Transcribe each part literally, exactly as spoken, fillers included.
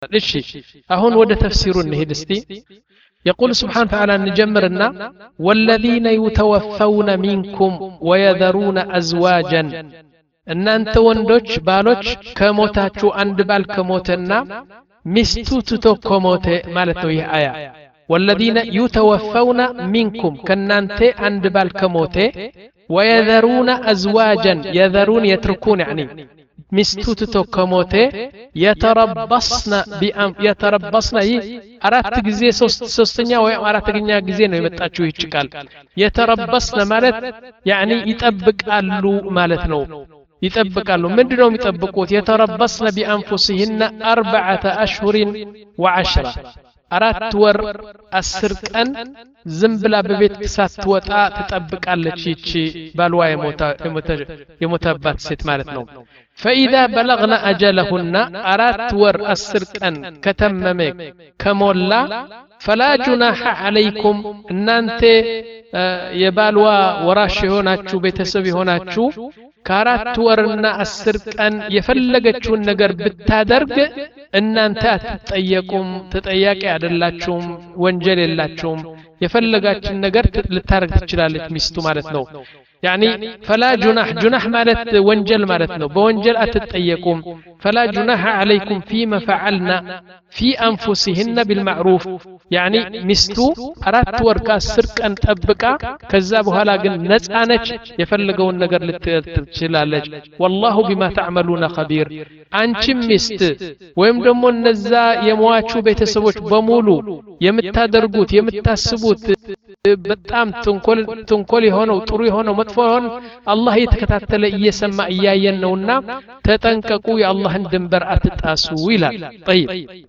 እሺ አሁን ወደ ተፍሲሩ እንሄድ እስቲ يقول سبحانه وتعالى نجمرنا والذين يتوفون منكم ويذرون أزواجا ان انت وندوش بالوش كموتاچو عند بال كموتنا مستو تتو كموته مالتو هي آية والذين يتوفون منكم كنانت عند بال كموته ويذرون أزواجا يذرون يتركون يعني مستو تتو كموته يتربصن بأم يتربصن هي አራት ጊዜ ሶስተኛ ወይ አራተኛ ጊዜ ነው የመጣችው ይህች ቃል የተረበስነ ማለት يعني ይጠብቃሉ ማለት ነው ይጠብቃሉ ምንድነው የሚጠብቁት የተረበስነ بانفسهن اربعه اشهر وعشرة አራት ወር አስር ቀን ዝም ብላ በቤት ሳትወጣ ትጠብቃለች ይህች ባልዋ የሞታ የሞታባት ሴት ማለት ነው فإذا بلغنا أجلهن أرات ور أسرقن كتممك كمولا فلا جناح عليكم إن أنت يبالوا وراشي هناچو بيتسبي هناچو كارات ورنا أسرقن يفلقچو النقر بالتادرق إن أنت تتأيكم تتأيك عدلاتشوم وانجل اللاتشوم يفلقچو النقر لتارك تجلالك مستو مالتنو يعني فلا جناح جناح مالت وانجل مالتنا بوانجل أتتأيكم فلا جناح عليكم فيما فعلنا في أنفسهن بالمعروف يعني مستو أرات وركا سرق أن تأبكا كذابها لكن نزعنج يفلقون نقر للتشلالج والله بما تعملون خبير أنشم مست ويمدمو النزا يمواتشو بيتسوش بمولو يمتادرقوت يمتاسبوت በጣም ተንኮል ተንኮል የሆነው ጥሩ የሆነው መጥፎ የሆነ አላህ እየተከታተለ እየሰማ እያየን ነውና ተጠንቀቁ የአላህን ድንበር አትጣሱ ይላል طيب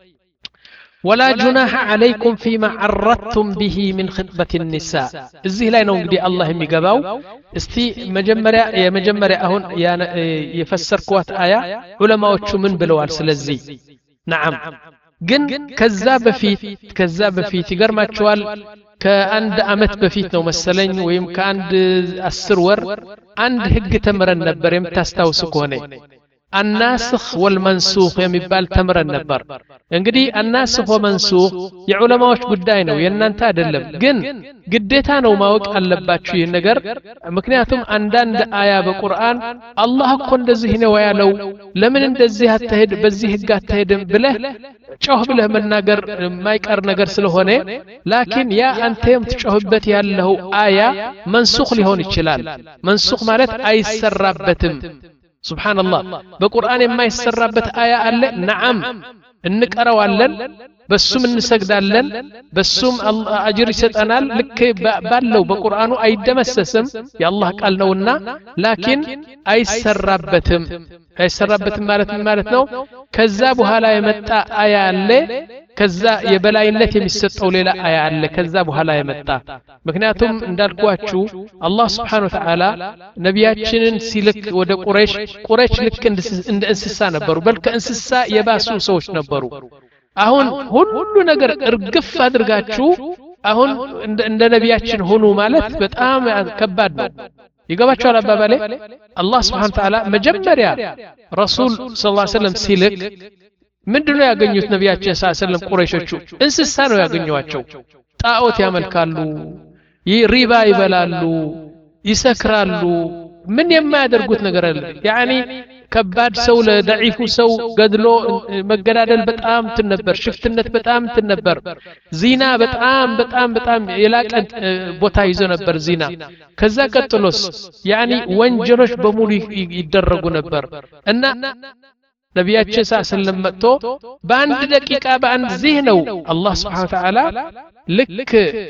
ولا جناح عليكم فيما عرضتم به من خطبة النساء እዚህ ላይ ነው እንግዲህ አላህ የሚገባው እስቲ መጀመሪያ የመጀመሪያ አሁን የፈሰርኳት አያ ዑለማዎቹ ምን ብለዋል ስለዚህ نعم ግን ከዛ በፊት ከዛ በፊት ይገርማቸዋል ከአንድ አመት በፊት ነው መሰለኝ ወይም ከአንድ አስር ወር አንድ ህግ ተምረን ነበር የምታስታውሱ ከሆነ الناسخ والمنسوخ የሚባል ተምረን ነበር እንግዲህ الناسخ والمنسوخ የዑለማዎች ጉዳይ ነው የእናንተ አይደለም ግን ግዴታ ነው ማወቅ አለባችሁ ይሄን ነገር ምክንያቱም አንዳንድ አያ በቁርአን አላህ እኮ እንደዚህ ነው ያለው ለምን እንደዚህ አትሄድ በዚህ ህግ አትሄድም ብለህ ጮህ ብለህ መናገር የማይቀር ነገር ስለሆነ ላኪን ያ አንተም ትጮህበት ያለው አያ መንሱኽ ሊሆን ይችላል መንሱኽ ማለት አይሰራበትም سبحان الله بقرآن ما يسربت آية أله نعم እንቀራዋለን በሱም እንሰግዳለን በሱም አጅር ይሰጠናል ልክ ባለው በቁርአኑ አይደመሰስም የአላህ ቃል ነውና ላኪን አይሰራበትም አይሰራበትም ማለት ምን ማለት ነው ከዛ በኋላ የመጣ አያ አለ ከዛ የበላይነት የሚሰጠው ሌላ አያ አለ ከዛ በኋላ የመጣ ምክንያቱም እንዳልኳችሁ አላህ Subhanahu Wa Ta'ala ነቢያችንን ሲልክ ወደ ቁረይሽ ቁረይሽ ልክ እንደ እንስሳ ነበሩ በልከ እንስሳ የባሱ ሰዎች ነበሩ አሁን ሁሉ ነገር እርግፍ አድርጋችሁ አሁን እንደ ነቢያችን ሆኑ ማለት በጣም ከባድ ነው ይገባችኋል አባባሌ አላህ Subhanahu Wa Ta'ala መጀመሪያ ረሱል ሰለላሁ ዐለይሂ ወሰለም ሲልክ ምንድነው ያገኙት ነቢያችን ሰለላሁ ዐለይሂ ወሰለም ቁረይሾቹ እንስሳ ነው ያገኙዋቸው ጣዖት ያመልካሉ ይሪባ ይበላሉ ይሰክራሉ ምን የማያደርጉት ነገር አለ ያኒ ከባድ ሰው ለዳዒፉ ሰው ገድሎ መገዳደል በጣም ትነበር ሽፍትነት በጣም ትነበር ዚና በጣም በጣም በጣም የላቀ ቦታ ይዞ ነበር ዚና ከዛ ቀጥሎስ ያኒ ወንጀሎች በሙሉ ይደረጉ ነበር እና ነቢያችን ሰለላሁ መጥቶ በአንድ ደቂቃ በአንድ ዚህ ነው አላህ Subhanahu Wa Ta'ala ልክ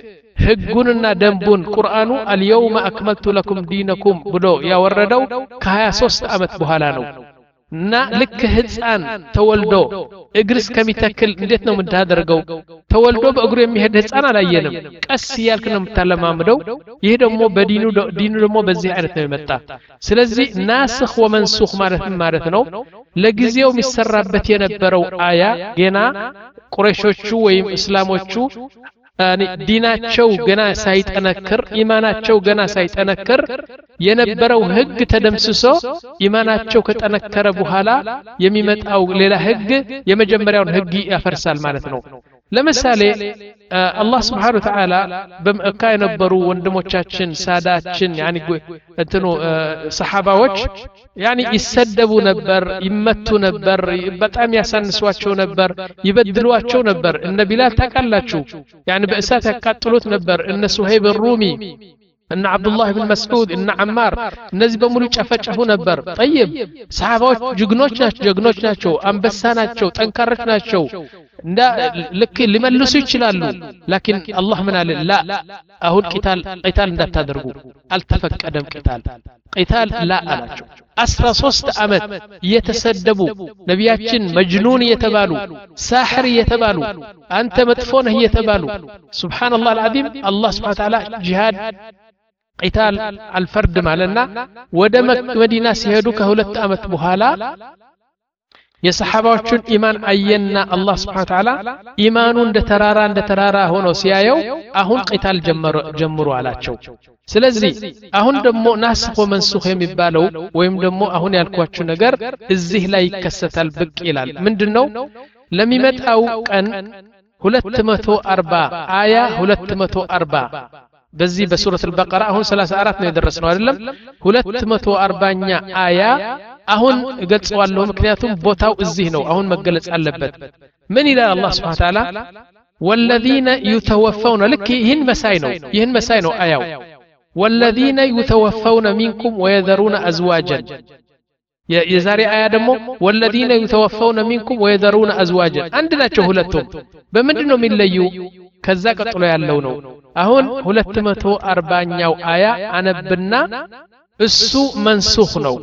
ህጉንና ደንቡን ቁርአኑ اليوم اكملت لكم دينكم ብሎ ያወረደው ከ23 አመት በኋላ ነው እና ልክ ህፃን ተወልዶ እግርስ ከሚተክል እንዴት ነው የምታደርገው ተወልዶ በእግሩ የሚሄድ ህፃን አላየንም ቀስ ያልክ ነው የምታለማምደው ይሄ ደግሞ በዲኑ ዲኑ ደግሞ በዚህ አይነት ነው የመጣ ስለዚህ ናስኽ ወመንሱኽ ማለት ማለት ነው ለጊዜው የሚሰራበት የነበረው አያ ገና ቁረይሾቹ ወይም እስላሞቹ يعني ديناتشو ገና ሳይጠነክር ኢማናቸው ገና ሳይጠነክር የነበረው ህግ ተደምስሶ ኢማናቸው ከጠነከረ በኋላ የሚመጣው ሌላ ህግ የመጀመሪያውን ህግ ያፈርሳል ማለት ነው ለምሳሌ አላህ Subhanahu Wa Ta'ala በመካ የነበሩ ወንድሞቻችን ሳዳችን ያኒ እንትኑ ሰሃባዎች ያኒ ይሰደቡ ነበር ይመቱ ነበር በጣም ያሳንሷቸው ነበር ይበድሏቸው ነበር እነ ቢላል ተቀላችሁ ያኒ በእሳት ያቃጥሉት ነበር እነ ሱሄብ الرومي ان عبد الله بن مسعود ان عمار እነዚህ በሙሉ ጨፈጨፉ ነበር طيب ሰሃባዎች ጀግኖች ናቸው ጀግኖች ናቸው አንበሳ ናቸው ጠንካሮች ናቸው እንዳ ልክ ሊመልሱ ይችላሉ ላኪን አላህ ምን አለ ላ አሁን ቂታል ቂታል እንዳታደርጉ አልተፈቀደም ቂታል ቂታል ላ አላቸው አስራ ሶስት አመት እየተሰደቡ ነቢያችን መጅኑን እየተባሉ ሳህር እየተባሉ አንተ መጥፎ ነህ እየተባሉ ሱብሃንአላህ አልዓዚም አላህ ሱብሃነሁ ወተዓላ ጂሃድ ቂታል አልፈርድ ማለና ወደ መዲና ሲሄዱ ከሁለት አመት በኋላ የሰሃባዎችን ኢማን አየና አላህ Subhanahu Wa Ta'ala ኢማኑ እንደ ተራራ እንደ ተራራ ሆኖ ሲያየው አሁን ቂታል ጀመሩ ጀምሩ አላቸው ስለዚህ አሁን ደግሞ ናስኽ ወመንሱኽ የሚባለው ወይም ደግሞ አሁን ያልኳችሁ ነገር እዚህ ላይ ይከሰታል ብቅ ይላል ምንድነው ለሚመጣው ቀን ሁለት መቶ አርባ አያ ሁለት መቶ አርባ በዚህ በሱረት አልበቀራ አሁን ሰላሳ አራት ነው የደረስነው አይደለም ሁለት መቶ አርባኛ አያ አሁን እገልጸዋለሁ ምክንያቱም ቦታው እዚህ ነው አሁን መገለጽ አለበት ምን ይላል አላህ Subhanahu Wa Ta'ala والذين يتوفون لك ይህን መሳይ ነው ይህን መሳይ ነው አያው والذين يتوفون منكم ويذرون ازواجا የዛሬ አያ ደግሞ والذين يتوفون منكم ويذرون ازواجا አንድ ናቸው ሁለቱም በምንድነው የሚለዩ ከዛ ቀጥሎ ያለው ነው አሁን ሁለት መቶ አርባኛው አያ አነብና እሱ መንሱኽ ነው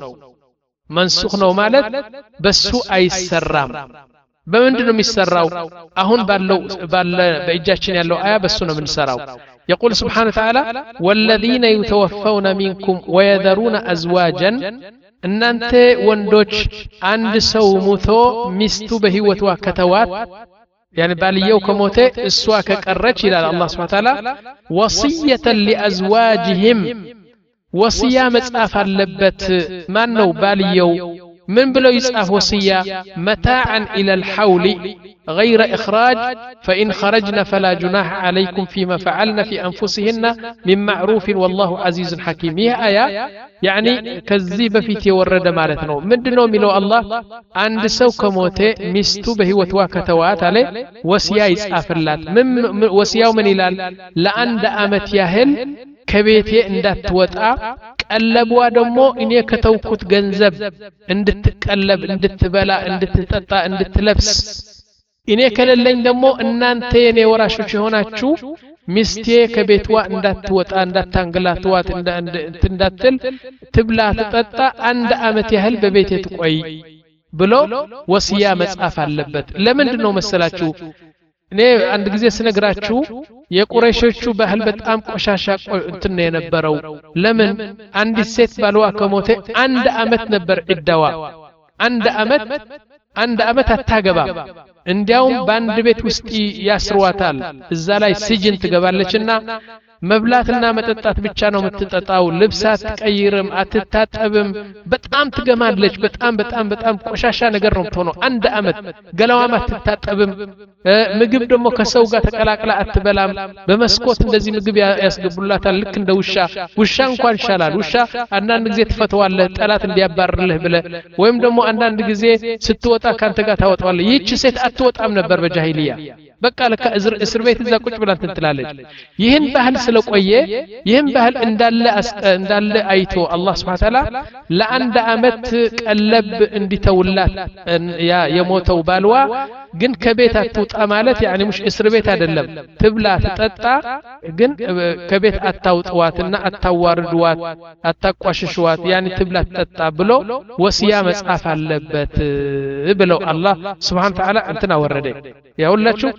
መንሱኽ ነው ማለት በሱ አይሰራም በምንድነው የሚሰራው አሁን ባለው ባለ በእጃችን ያለው አያ በሱ ነው የምንሰራው يقول سبحانه وتعالى والذين يتوفون منكم ويذرون ازواجا እናንተ ወንዶች አንድ ሰው ሞቶ ሚስቱ በህይወቷ ከተዋት يعني باليو كموته اسوا كقرچ الى الله سبحانه وتعالى وصيه لازواجهم وصيه مصاف አለበት ማን ነው باليو من بلو يصاف وصيه متاعا الى الحول غير اخراج فان خرجنا فلا جناح عليكم فيما فعلنا في انفسهن من معروف والله عزيز حكيم هي ايه يعني كذب في تورد ማለት ነው ምንድነው የሚለው አላህ አንድ ሰው ከሞተ ሚስቱ በህይወቷ ከተዋት አለ ወሲያ ይጻፍላት ምን ወሲያው ምን ይላል ለአንድ አመት ያህል ከቤቴ እንዳትወጣ ቀለቧ ደግሞ እኔ ከተውኩት ገንዘብ እንድትቀለብ እንድትበላ እንድትጠጣ እንድትለብስ እኔ ከለለኝ ደግሞ እናንተ የኔ ወራሾች ሆናችሁ ሚስቴ ከቤትዋ እንዳትወጣ እንዳታንገላትዋት እንዳትል ትብላ ትጠጣ አንድ አመት ያህል በቤቴ ትቆይ ብሎ ወሲያ መጻፍ አለበት ለምንድነው መሰላችሁ እኔ አንድ ጊዜ ስነግራችሁ የቁረይሾቹ ባህል በጣም ቆሻሻ እንትን ነው የነበረው ለምን አንድ ሴት ባልዋ ከሞተ አንድ አመት ነበር ዕዳዋ አንድ አመት አንድ አመት አታገባ እንዲያውም በአንድ ቤት ውስጥ ያስሯታል እዛ ላይ ስጅን ትገባለችና መብላትና መጠጣት ብቻ ነው የምትጠጣው ልብስ አትቀይርም አትታጠብም በጣም ትገማለች በጣም በጣም በጣም ቆሻሻ ነገር ነው የምትሆነው አንድ አመት ገላዋም አትታጠብም ምግብ ደግሞ ከሰው ጋር ተቀላቅላ አትበላም በመስኮት እንደዚህ ምግብ ያስገቡላታል ልክ እንደ ውሻ ውሻ እንኳን ይሻላል ውሻ አንዳንድ ጊዜ ትፈተዋለህ ጠላት እንዲያባርርልህ ብለ ወይም ደግሞ አንዳንድ ጊዜ ስትወጣ ካንተ ጋር ታወጣዋለህ ይህች ሴት አትወጣም ነበር በጃሂልያ በቃ ለካ እስር ቤት እዛ ቁጭ ብላ እንትላለች ይህን ባህል ስለቆየ ይህን ባህል እንዳለ እንዳለ አይቶ አላህ Subhanahu Wa Ta'ala ለአንድ አመት ቀለብ እንዲተውላት ያ የሞተው ባልዋ ግን ከቤት አትውጣ ማለት يعني مش እስር ቤት አይደለም ትብላ ትጠጣ ግን ከቤት አታውጣዋትና አታዋርዱዋት አታቋሽሽዋት يعني ትብላ ትጠጣ ብሎ ወሲያ መጻፍ አለበት ብለው አላህ Subhanahu Wa Ta'ala እንትና ወረደ ያውላችሁ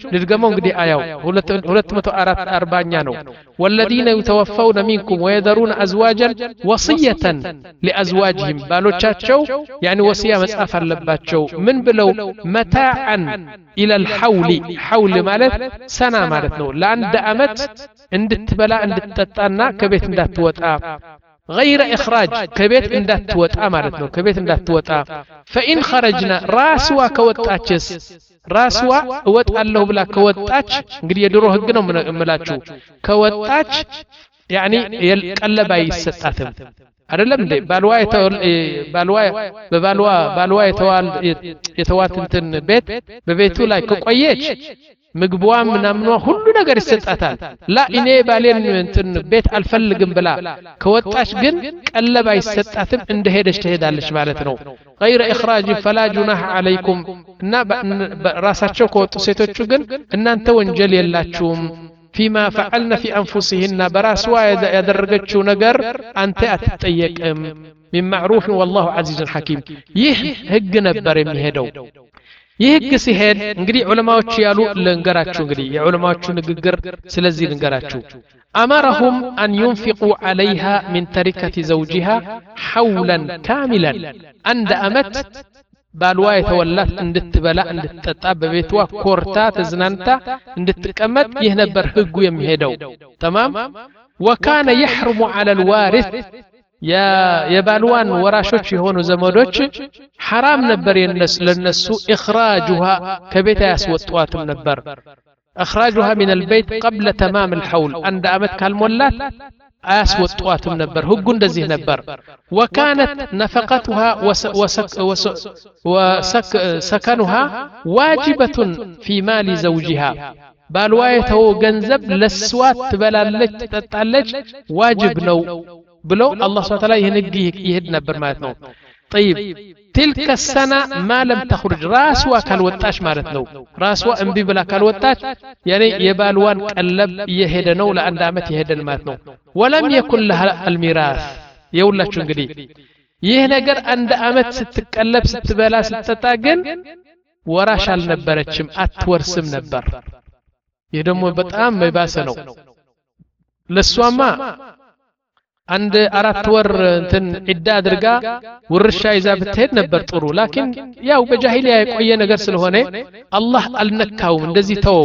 ልድገመው እንግዲህ አያው ሁለት መቶ አርባኛ ነው والذين يتوفون منكم ويذرون ازواجا وصيه لازواجهم ባሎቻቸው يعني ወሲያ መጻፍ አለባቸው ምን ብለው متاعا الى الحول حول ማለት ሰና ማለት ነው ለአንድ አመት እንድትበላ እንድትጠጣና ከቤት እንዳትወጣ غير إخراج كبيت اندات توتا معناتنو كبيت اندات توتا فإن خرجنا راسوا كوتاتشس راسوا وط الله بلا كوتاتش እንግዲህ የድሮ ህግ ነው መላችሁ ከወጣች يعني የቀለባ ይሰጣትም አይደለም እንዴ ባልዋ ባልዋ በባልዋ ባልዋ የተዋል የተዋት እንትን ቤት በቤቱ ላይ ከቆየች ምግቧ ምናምኗ ሁሉ ነገር ይሰጣታል ላ እኔ ባሌን እንትን ቤት አልፈልግም ብላ ከወጣች ግን ቀለባ ይሰጣትም እንደሄደች ትሄዳለች ማለት ነው غير اخراج فلا جناح عليكم እና ራሳቸው ከወጡ ሴቶቹ ግን እናንተ ወንጀል የላችሁም فيما فعلنا في انفسهن براسوا ያደረገችው ነገር አንተ አትጠየቅም من معروف والله عزيز حكيم ይህ ህግ ነበር የሚሄደው ይህ ህግ ሲሄድ እንግዲህ ዑለማዎች ያሉ ለንገራችሁ እንግዲህ የዑለማዎቹ ንግግር ስለዚህ ልንገራችሁ امرهم ان ينفقوا عليها من تركه زوجها حولا كاملا عند امت ባልዋ የተወላት እንድትበላ እንድትጠጣ በቤቷ ኮርታ ተዝናንታ እንድትቀመጥ ይህ ነበር ህጉ የሚሄደው تمام وكان يحرم على الوارث يا የባልዋን ወራሾች የሆኑ ዘመዶች حرام ነበር ለነሱ اخراجها ከቤት ያስወጣዋትም ነበር اخراجها من البيت قبل تمام الحول عند امت ካልሞላት አያስወጣዋትም ነበር ህጉ እንደዚህ ነበር وكانت نفقتها وسكنها واجبة في مال زوجها ባልዋ የተው ገንዘብ ለስዋት ትበላለች ትጠጣለች ዋጅብ ነው ብለው አላህ Subhanahu Wa Ta'ala ይህን ህግ ይሄድ ነበር ማለት ነው طيب تلك السنة ما لم تخرج راسوا ካልወጣች ማለት ነው ራስዋ እንቢ ብላ ካልወጣች يعني የባልዋን ቀለብ ይሄደ ነው ለአንድ አመት ይሄደል ማለት ነው ولم يكن لها الميراث የውላችሁ እንግዲህ ይህ ነገር አንድ አመት ስትቀለብ ስትበላ ስትጠጣ ግን ወራሽ አልነበረችም አትወርስም ነበር ይህ ደግሞ በጣም መባሰ ነው ለሷማ አንድ አራት ወር እንትን ኢዳ አድርጋ ውርሻ ይዛ ብትሄድ ነበር ጥሩ ላኪን ያው በጃሂሊያ የቆየ ነገር ስለሆነ አላህ አልነካውም እንደዚህ ተወው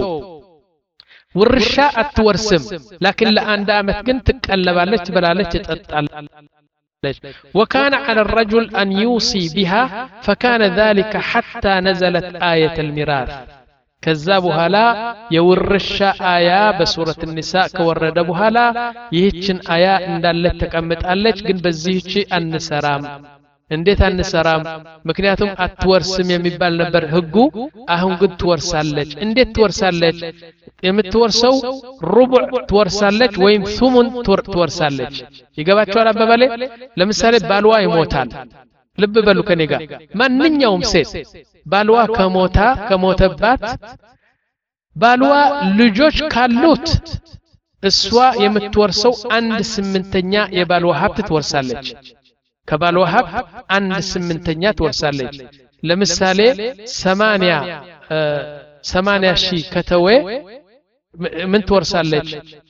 ውርሻ አትወርስም ላኪን ለአንድ አመት ግን ትቀለባለች ትበላለች ትጠጣለች وكان على الرجل أن يوصي بها فكان ذلك حتى نزلت آية الميراث كذابها لا يورشا آية بسورة النساء كورد بها لا يهتشن آية إن دالت تكمت ألج جن بزيهتش النسرام እንዴት አንሰራም ምክንያቱም አትወርስም የሚባል ነበር ህጉ አሁን ግን ትወርሳለች እንዴት ትወርሳለች የምትወርሰው ሩቡዕ ትወርሳለች ወይም ሱሙን ትወርሳለች ይገባችኋል አባባሌ ለምሳሌ ባልዋ ይሞታል ልብ በሉ ከኔ ጋር ማንኛውም ሴት ባልዋ ከሞታ ከሞተባት ባልዋ ልጆች ካሉት እሷ የምትወርሰው አንድ ስምንተኛ የባልዋ ሀብት ትወርሳለች ከባልዋ ሀብት አንድ ስምንተኛ ትወርሳለች ለምሳሌ ሰማንያ ሰማንያ ሺህ ከተወ ምን ትወርሳለች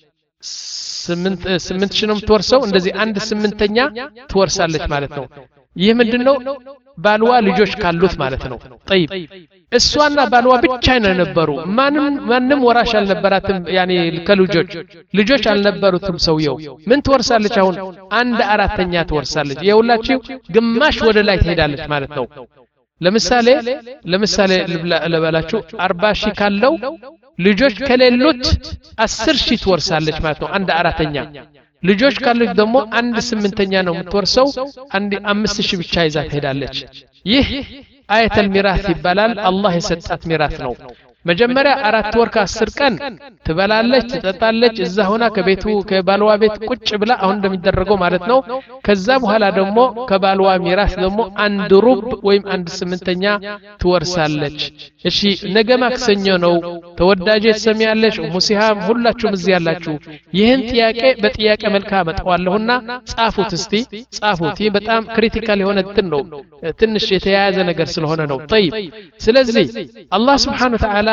ስምንት ስምንት ሺህ ነው ትወርሰው እንደዚህ አንድ ስምንተኛ ትወርሳለች ማለት ነው ይህ ምንድነው ባልዋ ልጆች ካሉት ማለት ነው طيب እሷና ባልዋ ብቻ ነው ነበሩ ማንም ማንም ወራሽ አልነበራትም ያኒ ከልጆች ልጆች አልነበሩትም ሰውየው ምን ትወርሳለች አሁን አንድ አራተኛ ትወርሳለች የሁላችሁ ግማሽ ወደ ላይ ትሄዳለች ማለት ነው ለምሳሌ ለምሳሌ ለባላችሁ አርባ ሺህ ካለው ልጆች ከሌሉት አስር ሺህ ትወርሳለች ማለት ነው አንድ አራተኛ ልጆች ካሉት ደግሞ አንድ ስምንተኛ ነው የምትወርሰው አንድ አምስት ሺህ ብቻ ይዛ ትሄዳለች ይህ አያተል ሚራስ ይባላል አላህ የሰጣት ሚራስ ነው መጀመሪያ አራት ወር ከአስር ቀን ትበላለች ትጠጣለች እዛ ሆና ከቤቱ ከባልዋ ቤት ቁጭ ብላ አሁን እንደሚደረገው ማለት ነው ከዛ በኋላ ደግሞ ከባልዋ ሚራስ ደግሞ አንድ ሩብ ወይም አንድ ስምንተኛ ትወርሳለች እሺ ነገ ማክሰኞ ነው ተወዳጅ ተሰሚያለሽ ሙሲሃም ሁላችሁም እዚህ ያላችሁ ይህን ጥያቄ በጥያቄ መልካ መጣዋለሁና ጻፉት እስቲ ጻፉት ይህ በጣም ክሪቲካል የሆነ እንትን ነው ትንሽ የተያያዘ ነገር ስለሆነ ነው طيب ስለዚህ አላህ Subhanahu Wa Ta'ala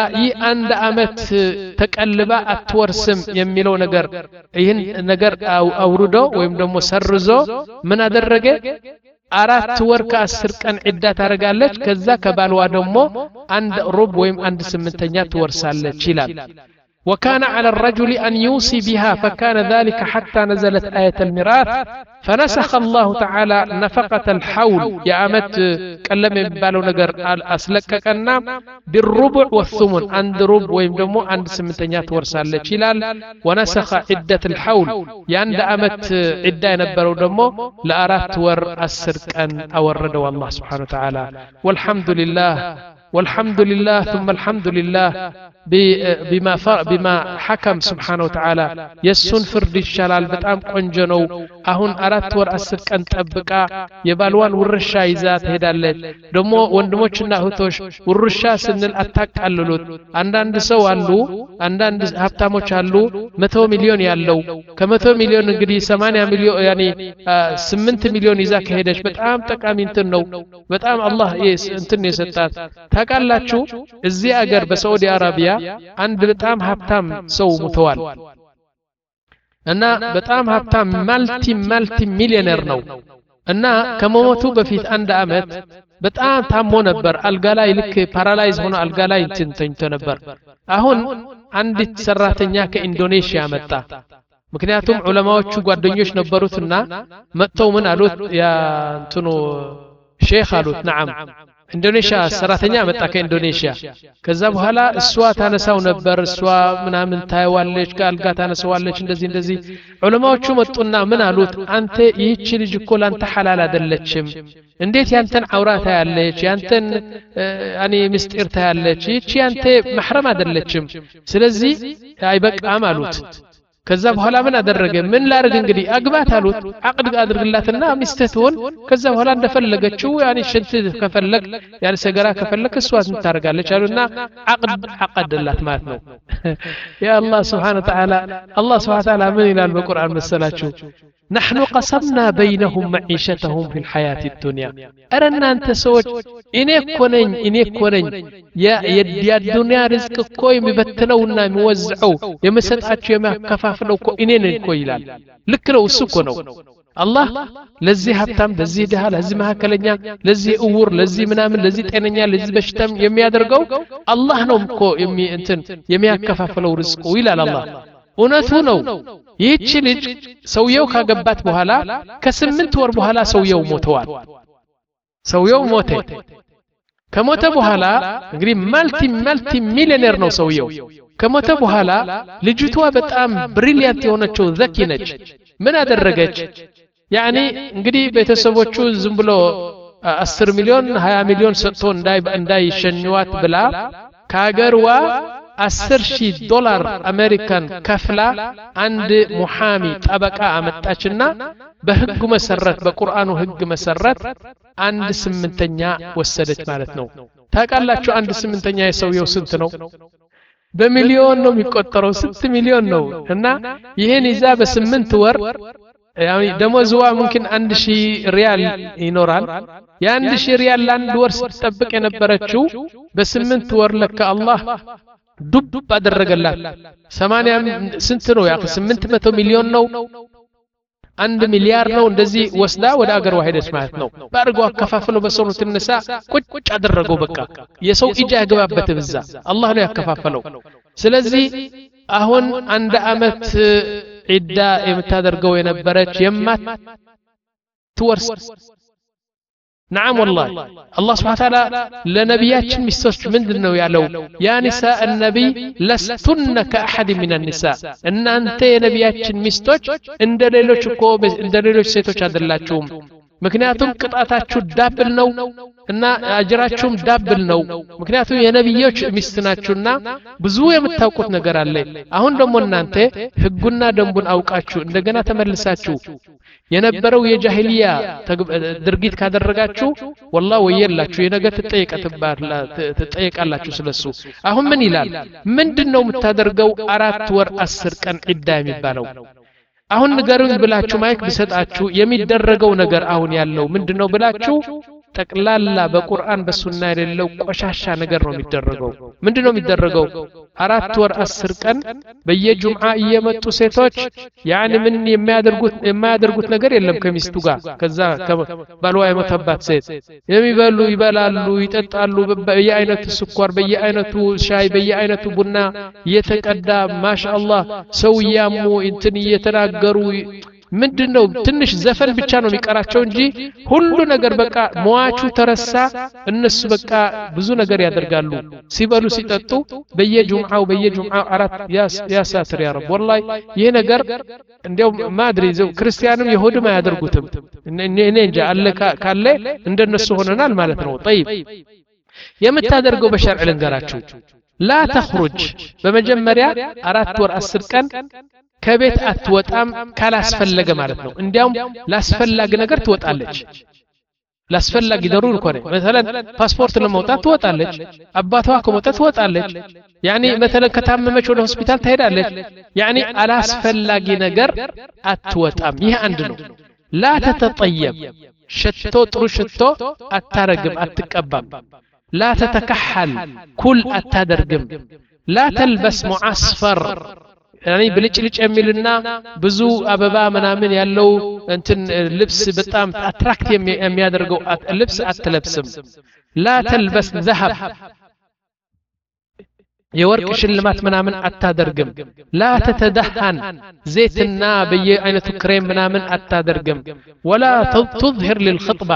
ይህ አንድ አመት ተቀልባ አትወርስም የሚለው ነገር ይህን ነገር አውርዶ ወይም ደግሞ ሰርዞ ምን አደረገ አራት ወር ከአስር ቀን ዒዳ ታረጋለች ከዛ ከባልዋ ደግሞ አንድ ሩብ ወይም አንድ ስምንተኛ ትወርሳለች ይላል وكان على الرجل أن يوصي بها فكان ذلك حتى نزلت آية الميراث فنسخ الله تعالى نفقة الحول يا أمت كلم بالو نجر أسلككنا بالربع والثمن عند ربع ويمدمو عند سمتنيات ورسالة شلال ونسخ عدة الحول يعند أمت عدة نبرو دمو لأرات ور السرك أن أورد الله سبحانه وتعالى والحمد لله والحمد لله ثم الحمد لله بما بما حكم سبحانه وتعالى يسون فرد الشلال بتام قنجنو አሁን አራት ወር አስር ቀን ጠብቃ የባልዋን ውርሻ ይዛት ሄዳለች ደሞ ወንድሞችና እህቶች ውርሻ ስንል አታቃልሉት አንዳንድ ሰው አሉ አንዳንድ ሀብታሞች አሉ መቶ ሚሊዮን ያለው ከመቶ ሚሊዮን እንግዲህ ሰማንያ ሚሊዮን ያኒ ስምንት ሚሊዮን ይዛ ከሄደች በጣም ጠቃሚ እንትን ነው በጣም አላህ እንትን የሰጣት ታቃላችሁ እዚህ አገር በሳዑዲ አረቢያ አንድ በጣም ሀብታም ሰው ሙተዋል እና በጣም ሀብታም ማልቲ ማልቲ ሚሊዮነር ነው እና ከመሞቱ በፊት አንድ አመት በጣም ታሞ ነበር አልጋ ላይ ልክ ፓራላይዝ ሆኖ አልጋ ላይ ተኝቶ ነበር አሁን አንዲት ሰራተኛ ከኢንዶኔሺያ መጣ ምክንያቱም ዑለማዎቹ ጓደኞች ነበሩትና መጥተው ምን አሉት ያ እንትኑ ሼክ አሉት ነዓም ኢንዶኔሺያ ሰራተኛ መጣ ከኢንዶኔሺያ ከዛ በኋላ እሷ ታነሳው ነበር እሷ ምናምን ታይዋለች ከአልጋ ታነሳዋለች እንደዚህ እንደዚህ ዑለማዎቹ መጡና ምን አሉት አንተ ይህች ልጅ እኮ ላንተ ሐላል አይደለችም እንዴት ያንተን አውራታ ያለች ያንተን አኒ ምስጢር ታያለች ይህች ያንተ محرم አይደለችም ስለዚህ አይበቃም አሉት ከዛ በኋላ ምን አደረገ ምን ላርግ እንግዲህ አግባት አሉት አቅድ አድርግላትና ሚስትህን ከዛ በኋላ እንደፈለገችው ያኒ ሽንት ከፈለክ ያኒ ሰገራ ከፈለክ እሷት ምታረጋለች አሉና አቅድ አቀደላት ማለት ነው ያ አላህ Subhanahu Wa Ta'ala አላህ Subhanahu Wa Ta'ala ምን ይላል በቁርአን መሰላችሁ نحن قسمنا بينهم معيشتهم في الحياة الدنيا أرنا أنت سوج إنك كونين إنك كونين يا يا الدنيا رزق كوي مبتنونا موزعو يمسد أشياء ما كفافلو كو إنين كويلال لك لو سكنو الله لذي هبتم لذي ده لذي ما هكلنيا لذي أور لذي منام لذي تأنيا لذي بشتم يمي أدرجو الله نوم كو يمي أنتن يمي كفافلو رزق ويلال الله እውነቱ ነው ይህች ልጅ ሰውየው ካገባት በኋላ ከስምንት ወር በኋላ ሰውየው ሞተዋል ሰውየው ሞተ ከሞተ በኋላ እንግዲህ ማልቲ ማልቲ ሚሊዮነር ነው ሰውየው ከሞተ በኋላ ልጅቷ በጣም ብሪሊያንት የሆነችው ዘኪ ነች ምን አደረገች ያኒ እንግዲህ ቤተሰቦቹ ዝም ብሎ አስር ሚሊዮን ሃያ ሚሊዮን ሰጥቶ እንዳይ እንዳይሸኝዋት ብላ ካገርዋ አስር ሺህ ዶላር አሜሪካን ከፍላ አንድ ሙሐሚ ጠበቃ አመጣችና በህጉ መሰረት በቁርአኑ ህግ መሰረት አንድ ስምንተኛ ወሰደች ማለት ነው ታቃላችሁ አንድ ስምንተኛ የሰውየው ስንት ነው በሚሊዮን ነው የሚቆጠረው ስንት ሚሊዮን ነው እና ይሄን ይዛ በስምንት ወር ያኒ ደሞዝዋ ممكن አንድ ሺህ ሪያል ይኖራል የአንድ ሺህ ሪያል ለአንድ ወር ስትጠብቅ የነበረችው በስምንት ወር ለካ አላህ ዱብ አደረገላት ሰማንያ ስንት ነው ያ ስምንት መቶ ሚሊዮን ነው አንድ ሚሊያር ነው እንደዚህ ወስዳ ወደ አገር ዋሄደች ማለት ነው ባርጎ አከፋፍሎ በሱረት النساء ቁጭ አደረገው በቃ የሰው እጅ ያገባበት ብዛ አላህ ነው ያከፋፈለው ስለዚህ አሁን አንድ አመት ዒዳ የምታደርገው የነበረች የማት ትወርስ نعم والله الله سبحانه وتعالى لنبياتችን ሚስቶች ምንድነው ያለው ያ نساء النبي لستن كأحد من النساء እናንተ የነቢያችን ሚስቶች እንደሌሎች እኮ እንደሌሎች ሴቶች አይደላችሁም ምክንያቱም ቅጣታችሁ ዳብል ነው እና አጅራችሁም ዳብል ነው ምክንያቱም የነብዮች ሚስት ናችሁና ብዙ የምታውቁት ነገር አለ አሁን ደግሞ እናንተ ህጉና ደንቡን አውቃችሁ እንደገና ተመልሳችሁ የነበረው የጃሂሊያ ድርጊት ካደረጋችሁ والله ወየላችሁ የነገ ተጠየቃላችሁ ስለሱ አሁን ምን ይላል ምንድነው የምታደርገው አራት ወር አስር ቀን ዒዳ የሚባለው አሁን ንገሩኝ ብላችሁ ማይክ ቢሰጣችሁ የሚደረገው ነገር አሁን ያለው ምንድነው ብላችሁ ጠቅላላ በቁርአን በሱና የሌለው ቆሻሻ ነገር ነው የሚደረገው ምንድነው የሚደረገው አራት ወር አስር ቀን በየጁምዓ እየመጡ ሴቶች ያኒ ምን የሚያደርጉት የማያደርጉት ነገር የለም ከሚስቱ ጋር ከዛ ባልዋ የመተባት ሴት የሚበሉ ይበላሉ ይጠጣሉ በየአይነቱ ስኳር በየአይነቱ ሻይ በየአይነቱ ቡና እየተቀዳ ማሻአላህ ሰው ያሙ እንትን እየተናገሩ ምንድነው ትንሽ ዘፈን ብቻ ነው የሚቀራቸው እንጂ ሁሉ ነገር በቃ ሟቹ ተረሳ እነሱ በቃ ብዙ ነገር ያደርጋሉ ሲበሉ ሲጠጡ በየጁምዓው በየጁምዓው አራት ያ ሳትር ያ ረብ ወላሂ ይሄ ነገር እንደው ማድሪ ዘው ክርስቲያንም ይሁድም አያደርጉትም እኔ እንጃ አለ ካለ እንደነሱ ሆነናል ማለት ነው طيب የምታደርገው በሸርዕ ልንገራችሁ لا تخرج በመጀመሪያ አራት ወር አስር ቀን ከቤት አትወጣም ካላስፈለገ ማለት ነው እንዲያውም ላስፈላጊ ነገር ትወጣለች ላስፈላጊ ضروري ከሆነ مثلا ፓስፖርት ለማውጣት ትወጣለች አባቷ ከመውጣት ትወጣለች يعني مثلا ከታመመች ወደ ሆስፒታል ትሄዳለች يعني አላስፈላጊ ነገር አትወጣም ይሄ አንድ ነው لا تتطيب ሽቶ ጥሩ ሽቶ አታረግም አትቀባም لا تتكحل كل أتادرجم لا تلبس معصفر يعني بلج لج أميلنا بزو أبابا منامن يالو أنتن لبس بتام أتراكت يم يادرجو لبس أتلبسم لا تلبس ذهب يورك شلمات منامن أتادرجم لا تتدهن زيتنا بي عينة كريم منامن أتادرجم ولا تظهر للخطبة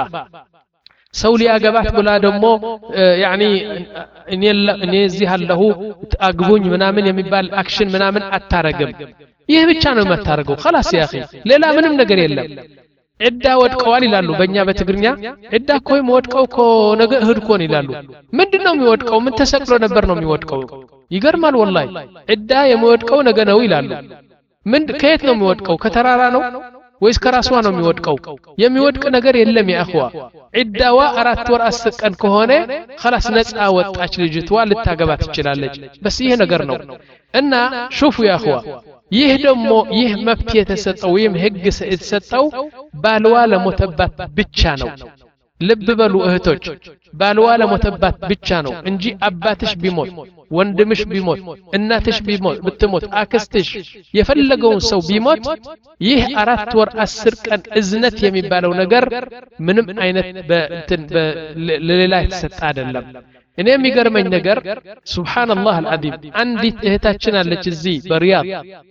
سولي أجابات بلا دمو يعني إني إني زيها له أجبون منامن يمبال أكشن منامن أتارجم يهبتشانو ما تارجو خلاص يا أخي لا لا منهم نجري إلا عدة ودقوالي لالو بنيا بتقرنيا عدة كوي مودكو كو نج هدكوني لالو من دنو مودكو من تسكرو نبرنو مودكو يجرمال والله عدة يمودكو نجنوي لالو من كيتنو مودكو كترارانو ወይስ ከራሷ ነው የሚወድቀው የሚወድቅ ነገር የለም ያ اخوا ዒዳዋ አራት ወር አስቀን ከሆነ خلاص ነፃ ወጣች ልጅቷ ልታገባ ትችላለች በስ ይሄ ነገር ነው እና ሹፉ ያ اخوا ይህ ደግሞ ይህ መብት የተሰጠው ይም ህግ የተሰጠው ባልዋ ለሞተባት ብቻ ነው ልብ በሉ እህቶች ባልዋ ለሞተባት ብቻ ነው እንጂ አባትሽ ቢሞት ወንድምሽ ቢሞት እናትሽ ቢሞት ብትሞት አክስትሽ የፈለገውን ሰው ቢሞት ይህ አራት ወር አስር ቀን እዝነት የሚባለው ነገር ምንም አይነት በእንትን ለሌላ የተሰጠ አይደለም እኔ የሚገርመኝ ነገር ሱብሃንአላህ አልዓዚም አንዲት እህታችን አለች እዚህ በሪያድ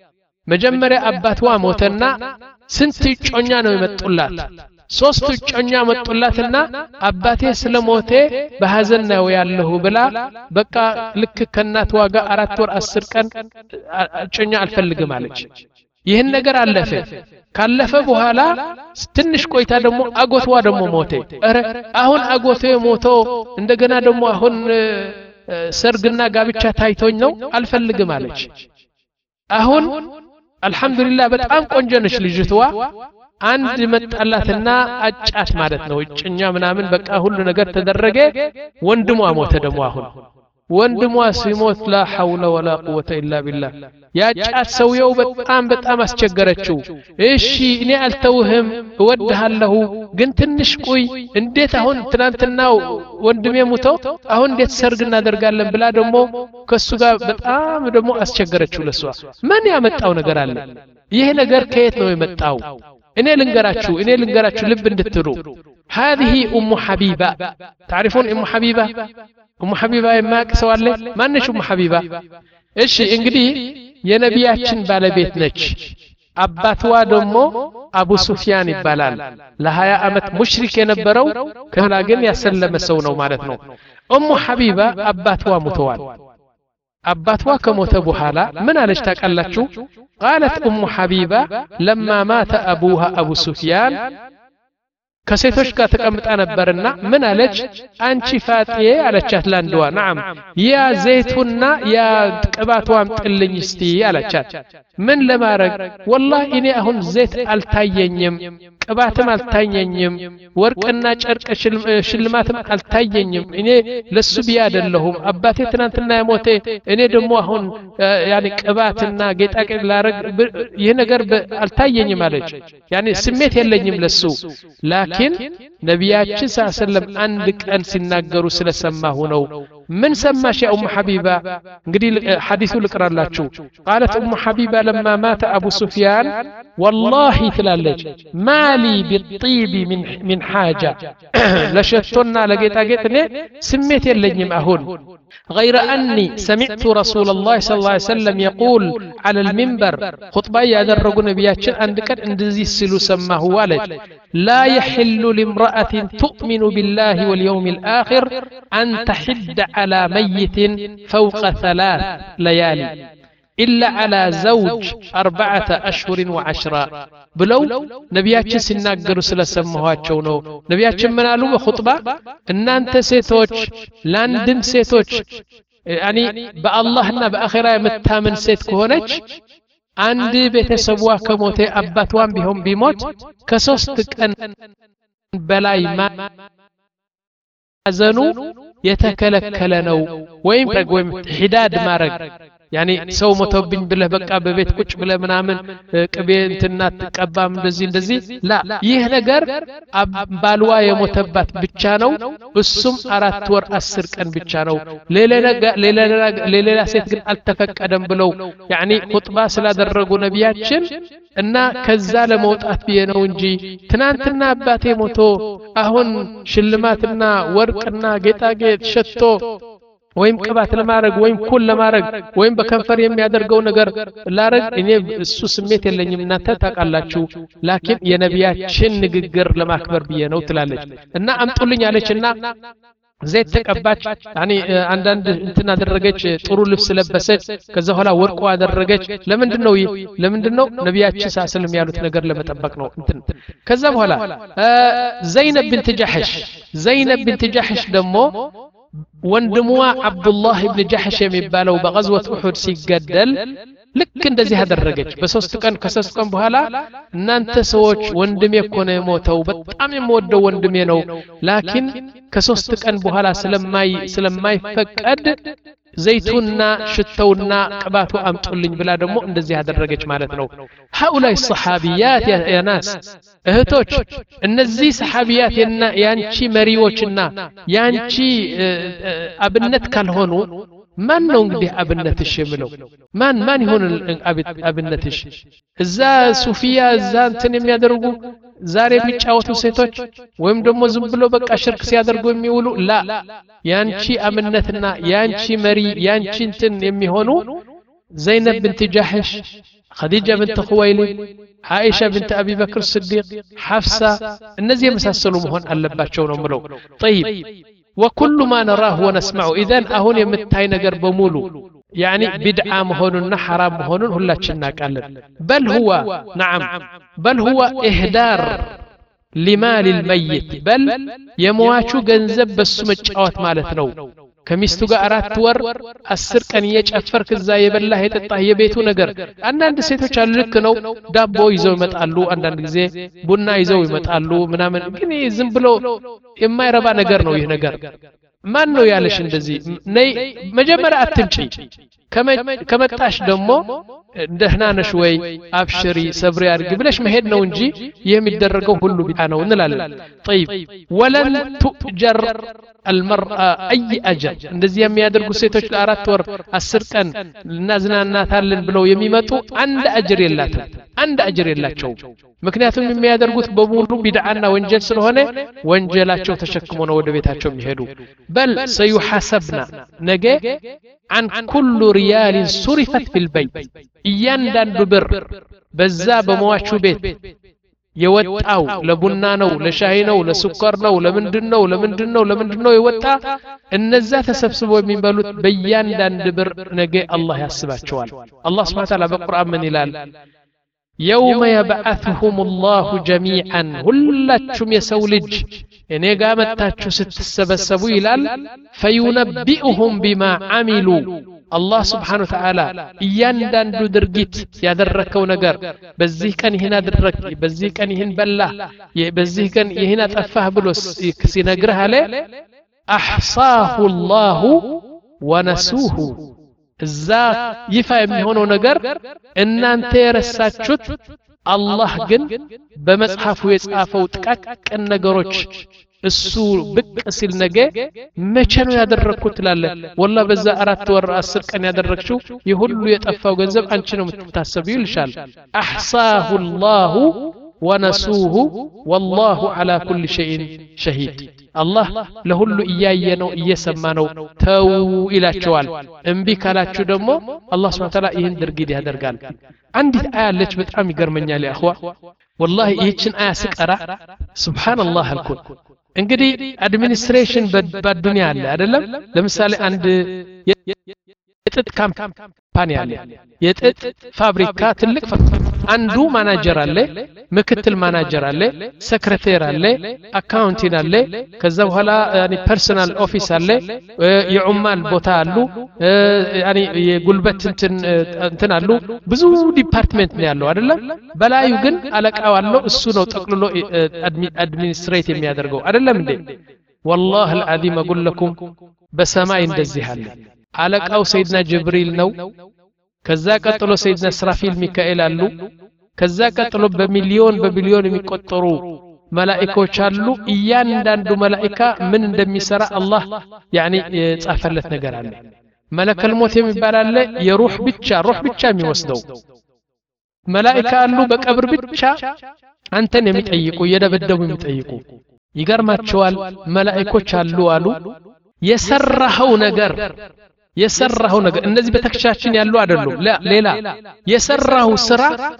መጀመሪያ አባቷ ሞተና ስንት ጮኛ ነው የመጡላት ሶስት ጮኛ መጡላትና አባቴ ስለሞተ በሐዘን ነው ያለው ብላ በቃ ልክ ከናት ዋጋ አራት ወር አስር ቀን ጮኛ አልፈልግም አለች ይሄን ነገር አለፈ ካለፈ በኋላ ትንሽ ቆይታ ደግሞ አጎቷ ደግሞ ሞተ አረ አሁን አጎቴ ሞቶ እንደገና ደግሞ አሁን ሰርግና ጋብቻ ታይቶኝ ነው አልፈልግም አለች አሁን አልহামዱሊላህ በጣም ቆንጆ ነች ልጅቷ አንድ መጣላትና አጫት ማለት ነው እጭኛ ምናምን በቃ ሁሉ ነገር ተደረገ ወንድሟ ሞተ ደግሞ አሁን ወንድሟ ሲሞት لا حول ولا قوه الا بالله ያጫት ሰውየው በጣም በጣም አስቸገረችው እሺ እኔ አልተውህም እወድሃለሁ ግን ትንሽ ቆይ እንዴት አሁን ትናንትናው ወንድሜ ሞተው አሁን እንዴት ሰርግ እናደርጋለን ብላ ደግሞ ከሱ ጋር በጣም ደግሞ አስቸገረችው ለሷ ማን ያመጣው ነገር አለ ይሄ ነገር ከየት ነው የመጣው እኔ ልንገራችሁ እኔ ልንገራችሁ ልብ እንድትሉ هذه ام حبيبه تعرفون ام حبيبه ام حبيبه የማያውቅ ሰው አለ ማነሽ ام حبيبه እሺ እንግዲህ የነቢያችን ባለቤት ነች አባቷ ደግሞ አቡ ሱፊያን ይባላል ለ20 አመት ሙሽሪክ የነበረው ከላ ግን ያሰለመ ሰው ነው ማለት ነው ام حبيبه አባቷ ሞተዋል አባቷ ከሞተ በኋላ ምን አለች ታቃላችሁ قالت ام حبيبه لما مات ابوها ابو سفيان ከሴቶች ጋር ተቀምጣ ነበርና ምን አለች አንቺ ፋጢዬ አለቻት ላንዷ نعم ያ ዘይቱና ያ ቅባቷም ጥልኝ እስቲ አለቻት ምን ለማረግ والله እኔ አሁን ዘይት አልታየኝም ቅባትም አልታየኝም ወርቅና ጨርቅ ሽልማትም አልታየኝም እኔ ለሱ ቢያ አይደለሁም አባቴ ትናንትና የሞተ እኔ ደግሞ አሁን ያኒ ቅባትና ጌጣጌጥ ላረግ ይሄ ነገር አልታየኝም አለች ያኒ ስሜት የለኝም ለሱ ላኪን ነቢያችን ሰለላሁ አንድ ቀን ሲናገሩ ስለሰማሁ ነው من سماش يا أم حبيبة انقدي حديث لقرالاتشو قالت أم حبيبة لما مات أبو سفيان والله تلالج ما لي بالطيب من من حاجة لشتنا لقيت أجتني سميت اللي أهون غير أني سمعت رسول الله صلى الله عليه وسلم يقول على المنبر خطبة يدرج نبياتش عندك اندزي السلو سماه والد لا يحل لامرأة تؤمن بالله واليوم الآخر أن تحد على ميت فوق ثلاث ليالي إلا على زوج أربعة أشهر وعشرة بلو نبياتش سناقر سلا سموهاتشو نو نبياتش منالو بخطبة إن أنت سيتوش لاندم سيتوش يعني بألهنا بأخرى متامن سيت كهونج عندي بيت سبوا كموتي أباتوان بهم بيموت كسوستك أن بلاي ما أزنو يتكلكلنو وين وين حداد مارق يعني سو متوبين بله بقى ببيت كوش بله منامن قبي انتنا تقبام እንደዚህ እንደዚህ لا ይህ ነገር ባልዋ የሞተባት ብቻ ነው እሱም አራት ወር አስር ቀን ብቻ ነው ሌላ ሌላ ሌላ ሴት ግን አልተፈቀደም ብለው يعني ኹጥባ ስላደረጉ ነብያችን እና ከዛ ለመውጣት ነው እንጂ ትናንትና አባቴ ሞቶ አሁን ሽልማትና ወርቅና ጌጣጌጥ ሸቶ ወይም ቅባት ለማረግ ወይም ኩል ለማረግ ወይም በከንፈር የሚያደርገው ነገር ላረግ እኔ እሱ ስሜት የለኝም እናንተ ታውቃላችሁ ላኪን የነቢያችን ንግግር ለማክበር ብዬ ነው ትላለች እና አምጡልኝ አለችና ዘይት ተቀባች ያኒ አንዳንድ እንትና አደረገች ጥሩ ልብስ ለበሰች ከዛ ኋላ ወርቆ አደረገች ለምንድነው ለምንድነው ነቢያችን ሰለላሁ ያሉት ነገር ለመጠበቅ ነው እንትን ከዛ በኋላ ዘይነብ ቢንት ጃህሽ ዘይነብ ቢንት ጃህሽ ደሞ ወንድሟ አብዱላህ ኢብኑ ጃህሽ የሚባለው በغزوة احد ሲገደል ልክ እንደዚህ አደረገች በሶስት ቀን ከሶስት ቀን በኋላ እናንተ ሰዎች ወንድሜ እኮ ነው የሞተው በጣም የምወደው ወንድሜ ነው ላኪን ከሶስት ቀን በኋላ ስለማይ ስለማይፈቀድ ዘይቱና ሽተውና ቅባቱ አምጡልኝ ብላ ደግሞ እንደዚህ ያደረገች ማለት ነው هؤلاء الصحابيات يا ناس እህቶች እነዚህ ሰሃቢያት ያንቺ መሪዎችና ያንቺ አብነት ካልሆኑ ማን ነው እንግዲህ አብነትሽ የምለው ማን ማን ይሆን አብነትሽ እዛ ሱፊያ እዛ እንትን የሚያደርጉ ዛሬ የሚጫወቱ ሴቶች ወይም ደግሞ ዝም ብሎ በቃ ሽርክ ሲያደርጉ የሚውሉ ላ ያንቺ አብነትና ያንቺ መሪ ያንቺ እንትን የሚሆኑ ዘይነብ ቢንት ጃህሽ خديجة بنت خويلد عائشة بنت أبي بكر الصديق حفصة النزي مساسلو مهون ألباتشو نملو طيب وكل ما نراه ونسمعه إذن أهون يمتاي نقر بمولو يعني بدعة مهون حرام مهون هلا تشنا قالن بل هو نعم بل هو إهدار لمال الميت بل يمواتشو ገንዘብ በሱ መጫወት ማለት ነው ከሚስቱ ጋር አራት ወር አስር ቀን እየጨፈርክ እዛ የበላህ የጠጣህ የቤቱ ነገር አንዳንድ ሴቶች አሉ ልክ ነው ዳቦ ይዘው ይመጣሉ አንዳንድ ጊዜ ቡና ይዘው ይመጣሉ ምናምን ግን ዝም ብሎ የማይረባ ነገር ነው ይህ ነገር ማን ነው ያለሽ እንደዚህ ነይ መጀመሪያ አትምጪ ከመጣሽ ደግሞ ደህና ነሽ ወይ አብሽሪ ሰብሪ አድርጊ ብለሽ መሄድ ነው እንጂ የሚደረገው ሁሉ ቢታ ነው እንላለን طيب ولن تؤجر المرأة أي أجر እንደዚህ የሚያደርጉ ሴቶች ለአራት ወር አስር ቀን እናዝናናታለን ብለው የሚመጡ አንድ አጅር የላትም አንድ አጅር የላቸው ምክንያቱም የሚያደርጉት በሙሉ ቢድዓና ወንጀል ስለሆነ ወንጀላቸው ተሸክሞ ነው ወደ ቤታቸው የሚሄዱ بل سيحاسبنا ነገ عن كل ريال صرفت في البيت እያንዳንዱ ብር በዛ በመዋቹ ቤት የወጣው ለቡና ነው ለሻይ ነው ለስኳር ነው ለምንድነው ለምንድነው ለምንድነው የወጣ እነዛ ተሰብስበው የሚበሉት በእያንዳንዱ ብር ነገ አላህ ያስባቸዋል አላህ Subhanahu Wa Ta'ala በቁርአን ምን ይላል يوم يبعثهم الله جميعا ሁላችሁም የሰው ልጅ እኔ ጋር መጣችሁ ስትሰበሰቡ ይላል فينبئهم بما عملوا الله سبحانه وتعالى እያንዳንዱ ድርጊት ያደረከው ነገር በዚህ ቀን ይሄን አደረክ በዚህ ቀን ይሄን በላህ በዚህ ቀን ይሄን አጠፋህ ብሎ ሲነግርህ አለ احصاه الله ونسوه እዛ ይፋ የሚሆነው ነገር እናንተ የረሳችሁት አላህ ግን በመጽሐፉ የጻፈው ጥቃቅን ነገሮች እሱ ብቅ ሲል ነገ መቼ ነው ያደረኩት ላለ ወላ በዛ አራት ወር አስር ቀን ያደረክሽው ይሁሉ የጠፋው ገንዘብ አንቺ ነው የምትታሰቢው ይልሻል احصاه الله ونسوه والله على كل شيء شهيد الله ለሁሉ እያየ ነው እየሰማ ነው ተው ይላቸዋል እንቢ ካላችሁ ደግሞ አላህ Subhanahu Wa Ta'ala ይህን ድርጊት ያደርጋል አንዲት አያ አለች በጣም ይገርመኛል ያ اخوا والله ይህችን አያ ስቀራ ሱብሃንአላህ አልኩት እንግዲህ አድሚኒስትሬሽን በዱንያ አለ አይደለም ለምሳሌ አንድ የጥጥ ካምፓኒ አለ የጥጥ ፋብሪካ ትልቅ አንዱ ማናጀር አለ ምክትል ማናጀር አለ ሴክሬታሪ አለ አካውንቲንግ አለ ከዛ በኋላ ያኒ ፐርሰናል ኦፊስ አለ የዑማል ቦታ አሉ ያኒ የጉልበት እንትን እንትን አሉ ብዙ ዲፓርትመንት ነው ያለው አይደለም በላዩ ግን አለቃው አለው እሱ ነው ጠቅልሎ አድሚኒስትሬት የሚያደርገው አይደለም እንዴ والله العظيم اقول لكم በሰማይ እንደዚህ አለ አለቃው ሰይድና ጅብሪል ነው ከዛ ቀጥሎ ሰይድና እስራፊል ሚካኤል አሉ ከዛ ቀጥሎ በሚሊዮን በቢሊዮን የሚቆጠሩ መላእክቶች አሉ እያንዳንዱ መላእክት ምን እንደሚሰራ አላህ ያኒ ጻፈለት ነገር አለ መለከል ሞት የሚባል አለ የሩህ ብቻ ሩህ ብቻ የሚወስደው መላእክት አሉ በቀብር ብቻ አንተን የሚጠይቁ የደበደቡ የሚጠይቁ ይገርማቸዋል መላእክቶች አሉ አሉ የሰራኸው ነገር የሰራው ነገር እነዚህ በተክሻችን ያሉ አይደሉም ሌላ የሰራው ስራ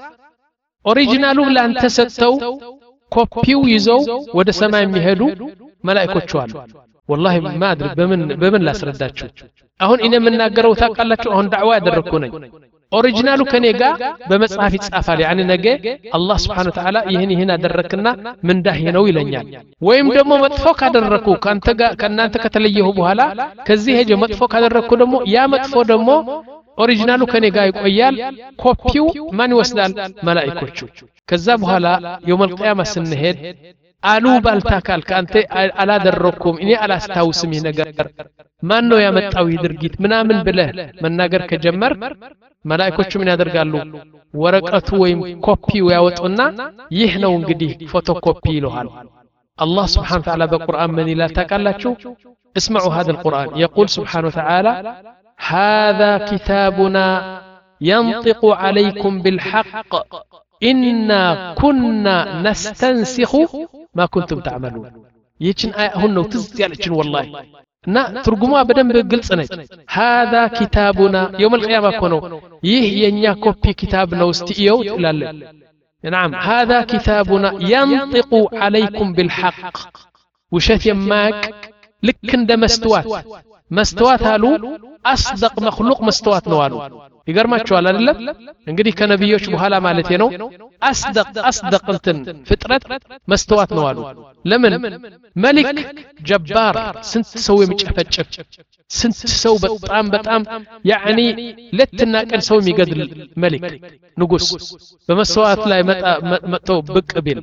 ኦሪጂናሉ ላንተ ሰጥተው ኮፒው ይዘው ወደ ሰማይ የሚሄዱ መላእክቶች አሉ والله ما ادري በምን በምን ላስረዳችሁ አሁን እኔ የምናገረው ታውቃላችሁ አሁን ዳዕዋ ያደረኩ ነኝ ኦሪጂናሉ ከኔ ጋር በመጽሐፍ ይጻፋል ያኒ ነገ አላህ Subhanahu Wa Ta'ala ይሄን ይሄን አደረክና ምንዳህ ነው ይለኛል ወይም ደግሞ መጥፎ ካደረኩ ካንተ ጋር ከናንተ ከተለየሁ በኋላ ከዚህ ሄጀ መጥፎ ካደረኩ ደግሞ ያ መጥፎ ደግሞ ኦሪጂናሉ ከኔ ጋር ይቆያል ኮፒው ማን ይወስዳል መላእክቶቹ ከዛ በኋላ የውመል ቂያማ ስንሄድ አሉ ባልታካል ካንተ አላደረኩም እኔ አላስታውስም ይሄ ነገር ማን ነው ያመጣው ይድርጊት ምናምን ብለህ መናገር ከጀመር መላእክቶቹ ምን ያደርጋሉ ወረቀቱ ወይም ኮፒው ያወጡና ይህ ነው እንግዲህ ፎቶኮፒ ይልሃል الله سبحانه وتعالى بالقرآن من لا تقالاتشو اسمعوا هذا القرآن يقول سبحانه وتعالى هذا كتابنا ينطق عليكم بالحق إنا كنا نستنسخ ما كنتم تعملون يجن آية هنو تزيالجن والله نا ترجموا بدن بقلص نج هذا كتابنا يوم القيامة كونوا يه ينيا كوبي كتابنا واستيو لا نعم هذا كتابنا ينطق عليكم بالحق وشت يماك لك عند مستوات مستوات هالو أصدق مخلوق مستوات نوالو يقرماتشو على اللب انقدي كنبيوش بحالا مالتي نو أصدق أصدق انتن فترة مستوات نوالو لمن ملك جبار سنت سوي مجفتشف سنت سوي بطعام بطعام يعني لتنا كان سوي ميقدر ملك نقص بمستوات لا متو بك أبين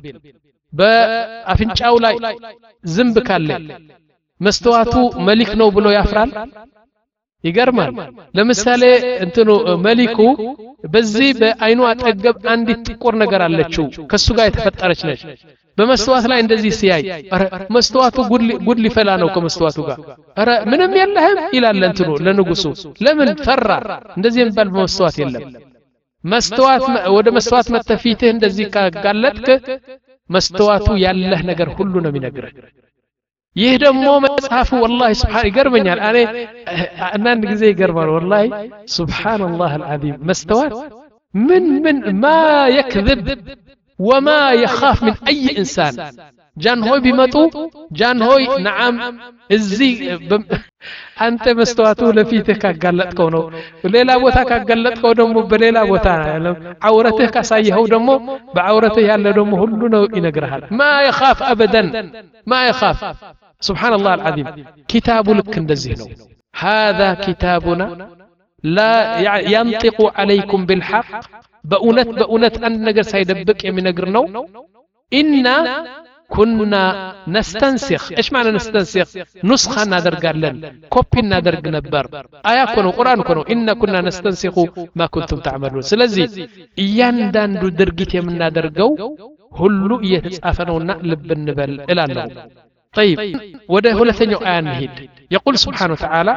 بأفنشاو لا زنبك اللي مستواتو ملك نو بلو يافرال ይገርማል ለምሳሌ እንትኑ መሊኩ በዚህ በአይኑ አጠገብ አንዲት ጥቁር ነገር አለችው ከሱ ጋር የተፈጠረች ነች በመስተዋት ላይ እንደዚህ ሲያይ አረ መስተዋቱ ጉድ ሊፈላ ነው ከመስተዋቱ ጋር አረ ምንም የለህም ይላል እንትኑ ለንጉሱ ለምን ፈራ እንደዚህ የሚባል በመስተዋት የለም መስተዋት ወደ መስተዋት መተፊትህ እንደዚህ ካጋለጥክ መስተዋቱ ያለህ ነገር ሁሉ ነው የሚነግርህ ይህ ደግሞ መጽሐፉ والله سبحان ይገርመኛል አኔ አንዳንድ ጊዜ ይገርማል والله سبحان الله العظيم مستوات من من ما يكذب وما يخاف من أي إنسان ጃንሆይ ቢመጡ ጃንሆይ ነዓም እዚህ አንተ መስተዋቱ ለፊትህ ካጋለጥከው ነው ሌላ ቦታ ካጋለጥከው ደግሞ በሌላ ቦታ ያለው አውረትህ ካሳየኸው ደግሞ በአውረትህ ያለ ደግሞ ሁሉ ነው ይነግርሃል ማ يخاف ابدا ما يخاف سبحان الله العظيم كتاب لك እንደዚህ ነው هذا كتابنا لا ينطق عليكم بالحق بأونت بأونت أن نجر سيدبك يمين نجرنو إنا كنا نستنسخ إيش معنى نستنسخ نسخة نادر قالن كوبي نادر نبر آية كنو قرآن كنو إنا كنا نستنسخ ما كنتم تعملون سلزي يندان دو درجت يمين نادر جو هلو يتسافنونا لب النبل إلى الله طيب وده هو لثنيو آن هيد يقول سبحانه وتعالى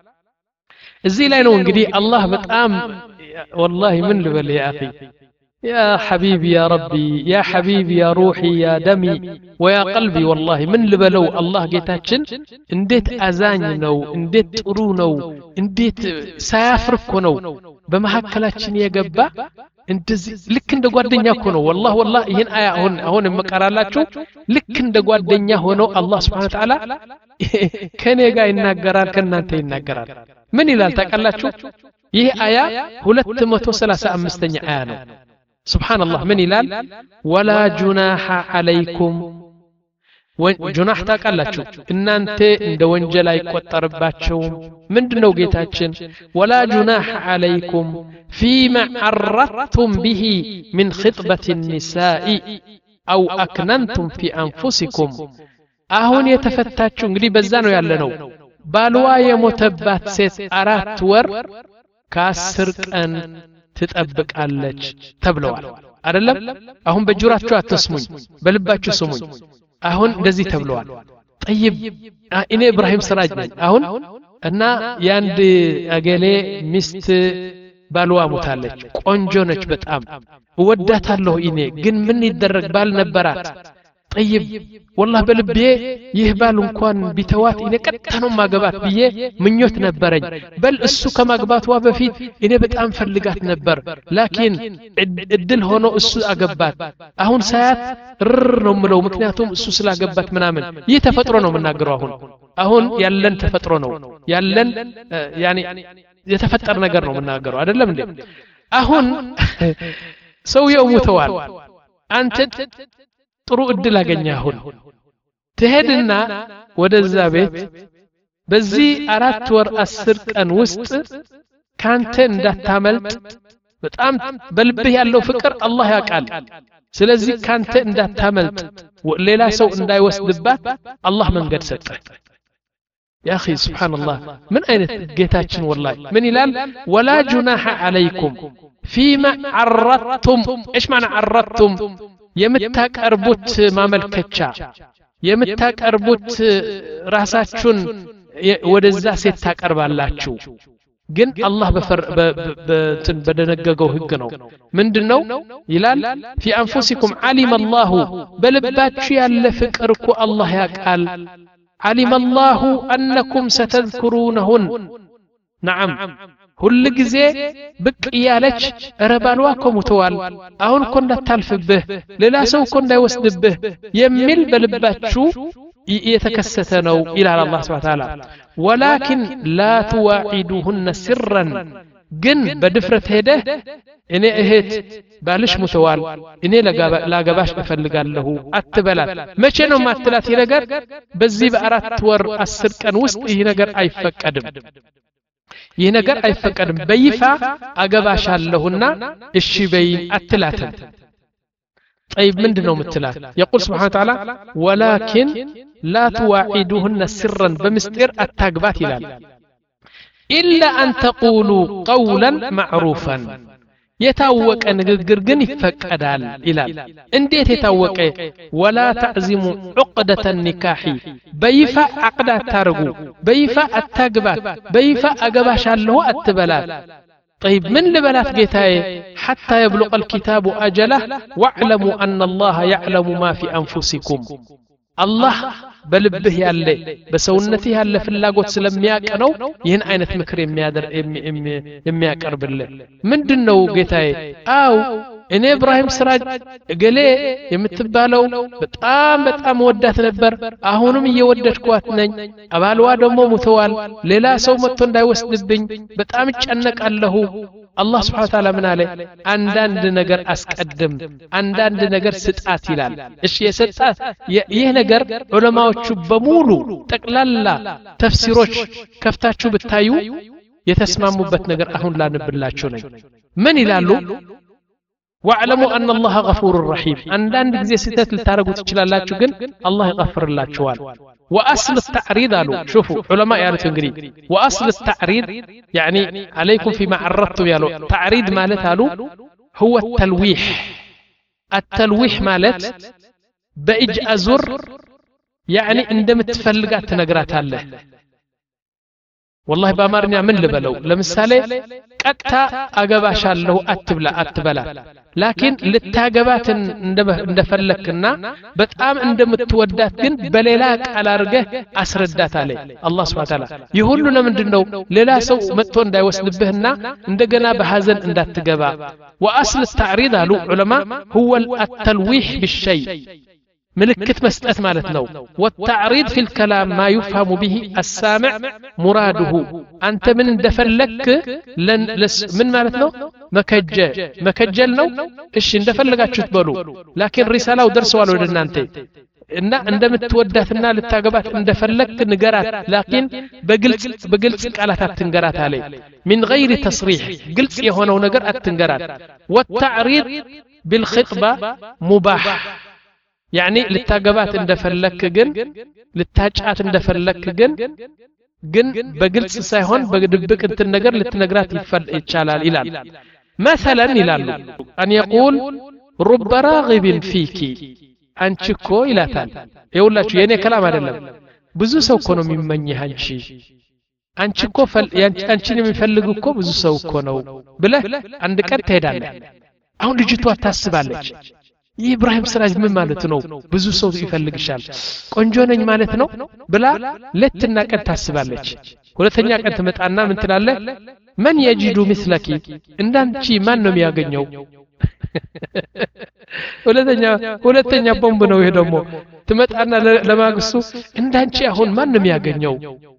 الزي لا ينون قدي الله بتقام والله من لبل يا أخي يا حبيبي يا ربي يا حبيبي يا روحي يا دمي ويا قلبي والله من لبلو الله جيتاتشن انديت أزاني نو انديت تقرو نو انديت سافرك نو بمحكلاتشن يا قبا انت لك انت قوادنيا كونو والله والله ين آية هون هون مقرالاتشو لك انت قوادنيا هونو الله سبحانه وتعالى كان يقا يناقرال كان انت يناقرال من إلال تاكالاتشو يه آية هلت متو سلاسة أمستني آيانو سبحان الله من إلال ولا جناح عليكم جناح تاكالاتشو إن أنت اند وانجلا يكوتر باتشو من دنو جيتاتشن ولا جناح عليكم فيما عرضتم به من خطبة النساء أو أكننتم في أنفسكم أهون يتفتاتشو نقري بزانو يالنو بالوا يمتبات سيت أرات ور كاسر أن تتأبك عليك تبلوال أرلم أهم بجورات شو أتسمون بلبات شو سمون أهون دزي تبلوال طيب إني إبراهيم سراجني أهون أنا ياندي أجلي مست بالوا متالك قنجونك بتأم ودات الله إني جن مني الدرج بال نبرات طيب والله بلبيه يهبال انكوان بتوات إني كتنو ما قبات بيه من يوت نبرج بل السو كما قبات وابفيت إني بتأم فلقات نبر لكن الدل هونو السو أقبات أهون ساعات رر نملو مكنياتهم السو سلا قبات منامن يتفترونو من ناقروهن أهون يلن تفترونو يلن آه يعني يتفتر نقرنو من ناقرو هذا لم دي أهون سو يوم توال أنت ጥሩ እድል አገኛሁን ትሄድና ወደዛ ቤት በዚህ አራት ወር አስር ቀን ውስጥ ካንተ እንዳታመልጥ በጣም በልብህ ያለው ፍቅር አላህ ያውቃል ስለዚህ ካንተ እንዳታመልጥ ሌላ ሰው እንዳይወስድባት አላህ መንገድ ሰጠ يا أخي سبحان الله من أين جيتاتشن والله من إلال ولا جناح عليكم فيما عرضتم إيش معنى عرضتم يمتاك أربوت ما ملكتشا يمتاك أربوت راساتشون ودزا سيتاك أربالاتشو جن الله بفر بدنققو هقنو من دنو يلال في أنفسكم علم الله بل باتشي اللي فكركو الله يقال علم الله أنكم ستذكرونهن نعم ሁሉ ጊዜ ብቅ ያለች ረባልዋኮ ሙተዋል አሁን እኮ እንዳታልፍብህ ሌላ ሰው እኮ እንዳይወስድብህ የሚል በልባችሁ የተከሰተ ነው ይላል አላህ Subhanahu Wa Ta'ala ولكن لا تواعدوهن سرا ግን በድፍረት ሄደህ እኔ እህት ባልሽ ሙተዋል እኔ ላገባሽ እፈልጋለሁ አትበላት መቼ ነው ማትላት ይሄ ነገር በዚህ በአራት ወር አስር ቀን ውስጥ ይሄ ነገር አይፈቀድም ይህ ነገር አይፈቀድም በይፋ አገባሻለሁና እሺ በይ አትላተም طيب ምንድነው ምትላት يقول سبحانه وتعالى ولكن لا تواعدوهن سرا بمسطر التاغبات ይላል إلا أن تقولوا قولا معروفا يتاوق نغغر ግን ይፈቀዳል ይላል እንዴት የታወቀ ولا تعزموا عقدة النكاح بيفا عقدة ታርጉ بيفا አታግባት بيفا አገባሻለሁ አትበላት طيب من لبلات جيتاي حتى يبلغ الكتاب أجله واعلموا أن الله يعلم ما في أنفسكم الله بلبه يالله بسونته يالله في اللاقوت سلمياك أنو يهن عينة مكر يميادر يمياك أرب الله من دنو جيتاي أو እኔ ኢብራሂም ስራጅ እገሌ የምትባለው በጣም በጣም ወዳት ነበር አሁንም እየወደድኳት ነኝ አባልዋ ደግሞ ሙተዋል ሌላ ሰው መጥቶ እንዳይወስድብኝ በጣም ጨነቃለሁ አላህ Subhanahu Wa Ta'ala ምን አለ አንዳንድ ነገር አስቀድም አንዳንድ ነገር ስጣት ይላል እሺ የሰጣት ይህ ነገር ዑለማዎቹ በሙሉ ጠቅላላ ተፍሲሮች ከፍታችሁ ብታዩ የተስማሙበት ነገር አሁን ላንብላችሁ ነኝ ምን ይላሉ واعلموا ان الله غفور رحيم عندنا ጊዜ ስተት ልታረጉ ትችላላችሁ ግን አላህ ይغفرላችኋል واصل التعريض قالوا شوفوا علماء يعرفوا እንግዲህ واصل التعريض يعني عليكم فيما عرضتم يالو تعريض ማለት قالوا هو التلويح التلويح ማለት በእጅ አዙር يعني እንደምትፈልጋት ትነግራታለህ والله በአማርኛ ምን ልበለው ለምሳሌ ቀጥታ አገባሻለሁ አትብላ አትበላ لكن ልታገባት እንደፈለክና በጣም እንደምትወዳት ግን በሌላ ቃል አርገህ አስረዳታለ አላህ Subhanahu Wa Ta'ala ይሁሉ ለምንድነው ሌላ ሰው መጥቶ እንዳይወስድብህና እንደገና በሐዘን እንዳትገባ واصل التعريض قالوا علماء هو التلويح بالشيء ملكت مسألة مالتنا والتعريض في الكلام ما يفهم به السامع مراده أنت من دفلك لن لس من مالتنا مكجة مكجلنا إيش دفلك أتشتبلو لكن رسالة ودرس والو لنا أنت إن عندما تودثنا للتعقبات دفلك نجارات لكن بقلت بقلت على تنجارات عليه من غير تصريح قلت يهونا ونجار التنجارات والتعريض بالخطبة مباح يعني للتاقبات اندفلك جن للتاجعات اندفلك جن جن بقلت سايهون بقدبك انت النقر للتنقرات يفل اتشالال إلال مثلا إلال أن يقول رب راغب فيك أنشكو إلى تال يقول لك يعني كلام هذا اللهم بزو سو كونو ممني هنشي أنشكو فل أنشيني من فلقوكو بزو سو كونو بله عندك التهدان أهون لجيتوا تاسبالك ኢብራሂም ስራጅ ምን ማለት ነው ብዙ ሰው ይፈልግሻል ቆንጆ ነኝ ማለት ነው ብላ ለትና ቀን ታስባለች ሁለተኛ ቀን ትመጣና ምን ትላለህ ማን يجد مثلك እንዳንቺ ማን ነው የሚያገኘው ሁለተኛ ሁለተኛ ቦምብ ነው ይሄ ደግሞ ትመጣና ለማግስቱ እንዳንቺ አሁን ማን ነው የሚያገኘው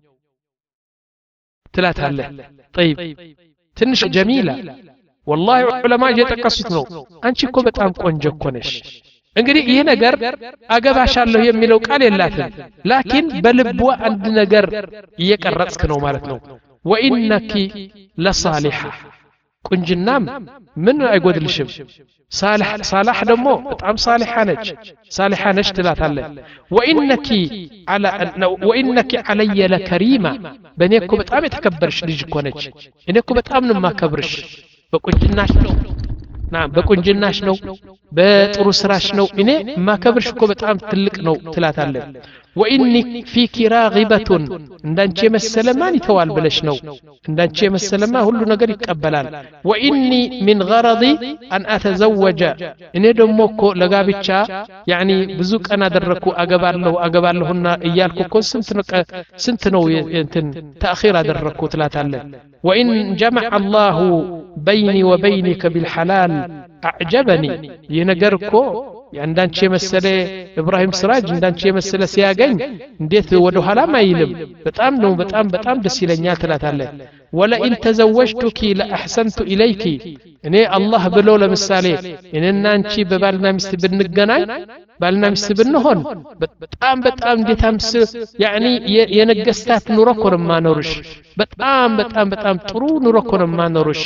ትላታለህ طيب ትንሽ ጀሚላ والله علماء يتقصت ነው አንቺ እኮ በጣም ቆንጆ እኮ ነሽ እንግዲህ ይሄ ነገር አገባሻለሁ የሚለው ቃል የላትም ላኪን በልብዋ አንድ ነገር እየቀረጽክ ነው ማለት ነው وانك لصالحه ቁንጅናም ምን አይጎድልሽም صالح صالح ደግሞ በጣም صالحه ነች صالحه ነች ትላታለህ وانك على وانك علي لكريمه በኔ እኮ በጣም የተከበርሽ ልጅ እኮ ነች እኔ እኮ በጣም ነው ማከብርሽ በቁንጅናሽ ነው ናም በቁንጅናሽ ነው በጥሩ ስራሽ ነው እኔ ማከብርሽ እኮ በጣም ትልቅ ነው ትላታለህ واني فيك راغبه እንዳንቺ መሰለ ማን ይተዋል ብለሽ ነው እንዳንቺ መሰለማ ሁሉ ነገር ይቀበላል واني من غرضي ان اتزوج እኔ ደሞ እኮ ለጋብቻ يعني ብዙ ቀን አደረኩ አገባለሁ አገባለሁና እያልኩ እኮ ስንት ነው ስንት ነው እንትን تاخير አደረኩ ትላታለህ وان جمع الله بيني وبينك بالحلال اعجبني ينገርኮ ያንዳንቺ መሰለ ኢብራሂም ስራጅ እንዳንቺ መሰለ ሲያገኝ እንዴት ወደ ኋላ ማይልም በጣም ነው በጣም በጣም ደስ ይለኛል ትላታለህ ولا ان تزوجتك لا احسنت اليك እኔ አላህ ብሎ ለምሳሌ እኔና አንቺ በባልና ሚስት ብንገናኝ ባልና ሚስት ብንሆን በጣም በጣም እንዴታምስ يعني የነገስታት ኑሮ ኮርማ ኖርሽ በጣም በጣም በጣም ጥሩ ኑሮ ኮርማ ኖርሽ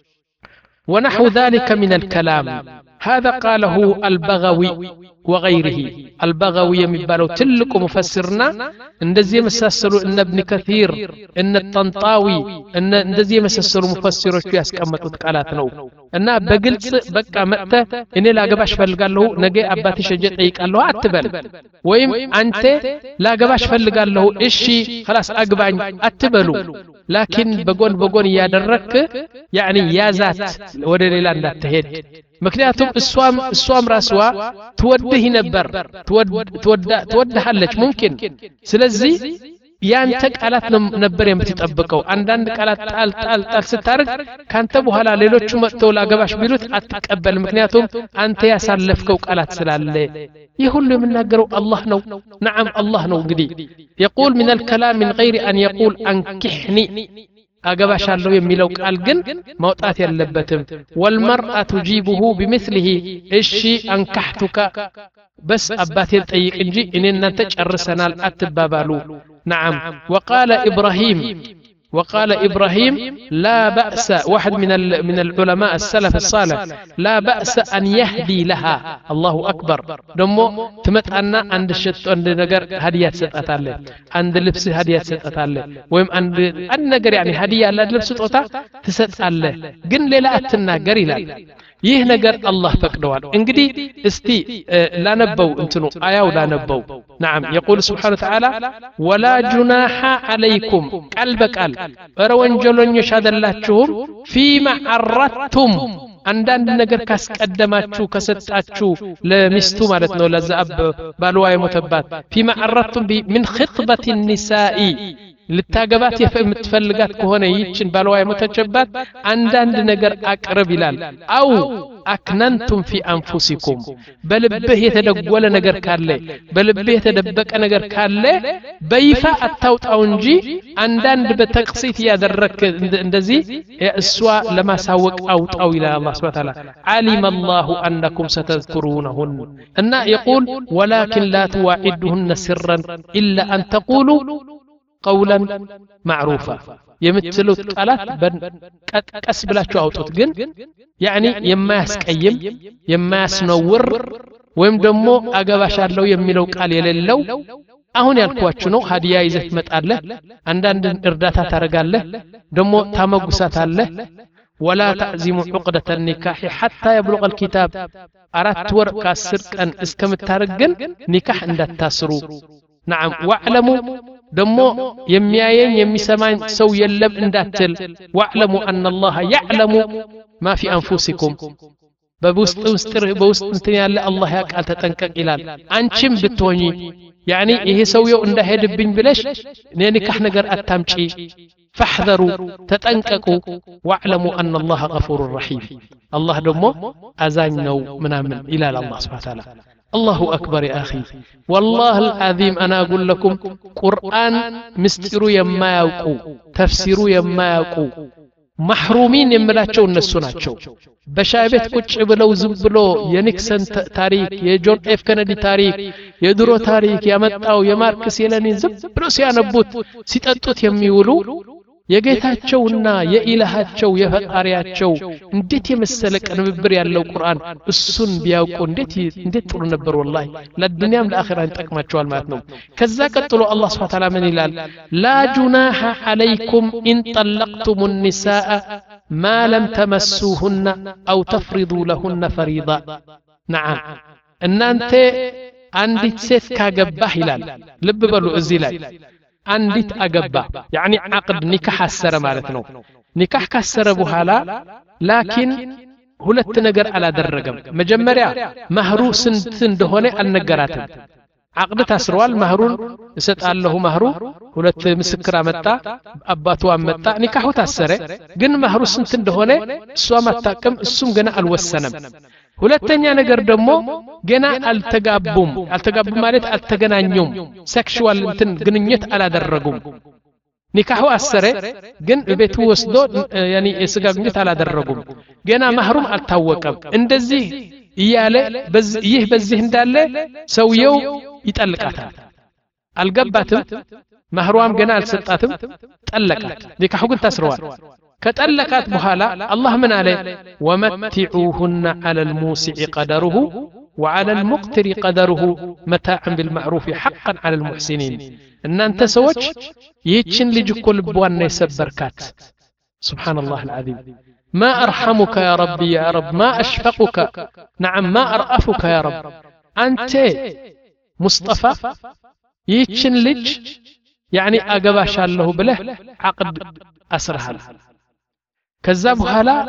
ونحو ذلك من الكلام هذا قاله البغوي وغيره البغوي يمبالو تلك مفسرنا اندزي مسسلو ان ابن كثير ان الطنطاوي ان اندزي مسسلو مفسروች ያስቀመጡት ቃላት ነው እና በግልጽ በቃ መጥተ እኔ ላገባሽ ፈልጋለሁ ነገ አባትሽ እጀ ጠይቃለሁ አትበል ወይም አንተ ላገባሽ ፈልጋለሁ እሺ خلاص አግባኝ አትበሉ لكن بقول بقول يا درك يعني يا ذات ወደ ሌላ እንዳትሄድ ምክንያቱም እሷም እሷም ራስዋ ትወድህ ነበር ትወድ ትወድሃለች ممكن ስለዚህ ያንተ ቃላት ነበር የምትጠብቀው አንዳንድ ቃላት ጣል ጣል ጣል ስታርግ ካንተ በኋላ ሌሎቹ መጥተው ላገባሽ ቢሉት አትቀበል ምክንያቱም አንተ ያሳለፍከው ቃላት ስላለ ይህ ሁሉ የምናገረው አላህ ነው نعم الله ነው እንግዲህ يقول من الكلام من غير أن يقول أنكحني አገባሻለሁ የሚለው ቃል ግን ማውጣት ያለበትም والمرأة تجيبه بمثله እሺ አንካህቱካ بس አባቴን ጠይቅ እንጂ እኔ እናንተ ጨርሰናል አትባባሉ نعم وقال إبراهيم وقال إبراهيم لا بأس واحد من من العلماء السلف الصالح لا بأس أن يهدي لها الله أكبر دمو تمت أن عند الشت عند نجر هديات ستأتاله عند لبس هديات ستأتاله ويم عند النجر يعني هدية لا لبس تأتا تستأله جن لا أتناجر لا ይህ ነገር አላህ ፈቅደዋል እንግዲህ እስቲ ላነበው እንትኑ አያው ላነበው نعم يقول سبحانه وتعالى ولا جناح عليكم ቃል በቃል ኧረ ወንጀለኞች አይደላችሁም فيما عرضتم አንዳንድ ነገር ካስቀደማችሁ ከሰጣችሁ ለሚስቱ ማለት ነው ለዛብ ባልዋ የሞተባት فيما عرضتم من خطبة النساء ልታገባት የምትፈልጋት ከሆነ ይችን ባልዋ የሞተችባት አንዳንድ ነገር አቅርብ ይላል አው አክነንቱም في انفسكم በልብህ የተደጎለ ነገር ካለ በልብህ የተደበቀ ነገር ካለ በይፋ አታውጣው እንጂ አንዳንድ በተቅሲት ያደረክ እንደዚህ እሷ ለማሳወቅ አውጣው ይላል አላህ Subhanahu Wa Ta'ala علم الله انكم ستذكرونهن እና يقول ولكن لا تواعدهن سرا الا ان تقولوا قولا معروفا የምትሉት ቃላት ቀስ ብላችሁ አውጡት ግን يعني የማያስቀይም የማያስነውር ወይም ደግሞ አገባሻለሁ የሚለው ቃል የሌለው አሁን ያልኳችሁ ነው ሀዲያ ይዘህ ትመጣለህ አንዳንድ እርዳታ ታረጋለህ ደግሞ ታመጉሳታለህ ولا تعزموا عقدة النكاح حتى يبلغ الكتاب አራት ወር ከአስር ቀን እስከምታረግን ኒካህ እንዳታስሩ نعم واعلموا دمو يمياين يميسمان سو يلب انداتل واعلموا أن الله يعلم ما في أنفسكم ببوست مستر بوست انتني الله يقال تتنكك إلال أنشم بتوني يعني إيه سويو انده يدبين بلش نينكح نقر التامشي فاحذروا تتنككوا واعلموا أن الله غفور رحيم الله دمو أزانينو منامن إلى الله سبحانه وتعالى الله أكبر يا أخي والله العظيم أنا أقول لكم قرآن مستروا يما يوقو تفسيروا يما يوقو محرومين يملاچو النسو ناچو بشايبت كوچ بلو زبلو የኒክሰን ታሪክ የጆን ኤፍ ከነዲ ታሪክ የድሮ ታሪክ ያመጣው የማርክስ የለኒን ዝብሎ ሲያነቡት ሲጠጡት የሚውሉ የጌታቸውና የኢላሃቸው የፈጣሪያቸው እንዴት የመሰለ ቅንብር ያለው ቁርአን እሱን ቢያውቁ እንዴት እንዴት ጥሩ ነበር والله ለዱንያም ለአኺራም ይጠቅማቸዋል ማለት ነው ከዛ ቀጥሎ አላህ Subhanahu Wa Ta'ala ምን ይላል لا جناح عليكم إن طلقتم النساء ما لم تمسوهن أو تفرضوا لهن فريضة نعم እናንተ አንዲት ሴት ካገባህ ይላል ልብ በሉ እዚህ ላይ አንዲት አገባ يعني عقد نكاح አሰረ ማለት ነው ኒካህ ካሰረ በኋላ ላኪን ሁለት ነገር አላደረገም መጀመሪያ ማህሩ ስንት እንደሆነ አልነገራትም عقد ታስሯል ማህሩን እሰጣለሁ ማህሩ ሁለት ምስክር አመጣ አባቱ አመጣ ኒካሁ ታሰረ ግን ማህሩ ስንት እንደሆነ እሷ ማታቀም እሱም ገና አልወሰነም ሁለተኛ ነገር ደግሞ ገና አልተጋቡም አልተጋቡም ማለት አልተገናኙም ሴክሹዋል እንትን ግንኙነት አላደረጉም ኒካሁ አሰረ ግን ቤቱ ወስዶ ያኒ የስጋ ግንኙነት አላደረጉም ገና ማህሩም አልታወቀም እንደዚህ ይያለ ይህ በዚህ እንዳለ ሰውየው ይጠልቃታል አልገባትም ማህሩም ገና አልሰጣትም ጠለቃት ኒካሁ ግን ታስሯል كتلكات بحالا الله من عليه ومتعوهن على الموسع قدره وعلى المقتر قدره متاعا بالمعروف حقا على المحسنين ان انت سوتش يتشن لجكل بوان يسبركات سبحان الله العظيم ما ارحمك يا ربي يا رب ما اشفقك نعم ما ارأفك يا رب انت مصطفى يتشن لج يعني اقباش الله بله عقد اسرها ከዛ በኋላ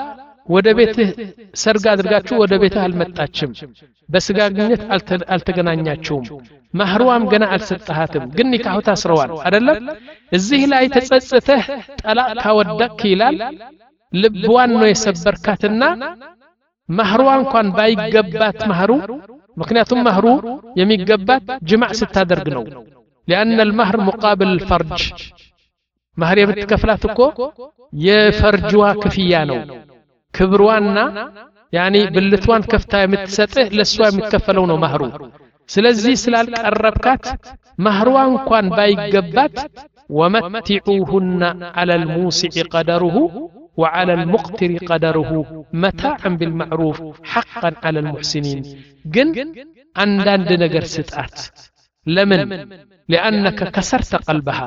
ወደ ቤትህ ሰርግ አድርጋችሁ ወደ ቤትህ አልመጣችም በስጋ ግንኙነት አልተገናኛችሁም ማህሩዋም ገና አልሰጣሃትም ግን ኒካሁ ታስረዋል አይደለም እዚህ ላይ ተጸጽተህ ጠላቅ ካወደክ ይላል ልብዋን ነው የሰበርካትና ማህሩዋ እንኳን ባይገባት ማህሩ ምክንያቱም ማህሩ የሚገባት ጅማዕ ስታደርግ ነው لأن المهر مقابل الفرج مهر የምትከፍላት እኮ የፈርጅዋ ክፍያ ነው ክብሯና يعني ብልቷን ከፍታ የምትሰጥህ ለሷ የሚከፈለው ነው ማህሩ ስለዚህ ስላልቀረብካት ማህሩዋ እንኳን ባይገባት ومتعوهن على الموسع قدره وعلى المقتر قدره متاعا بالمعروف حقا على المحسنين جن عندند نجر ستات لمن لأنك كسرت قلبها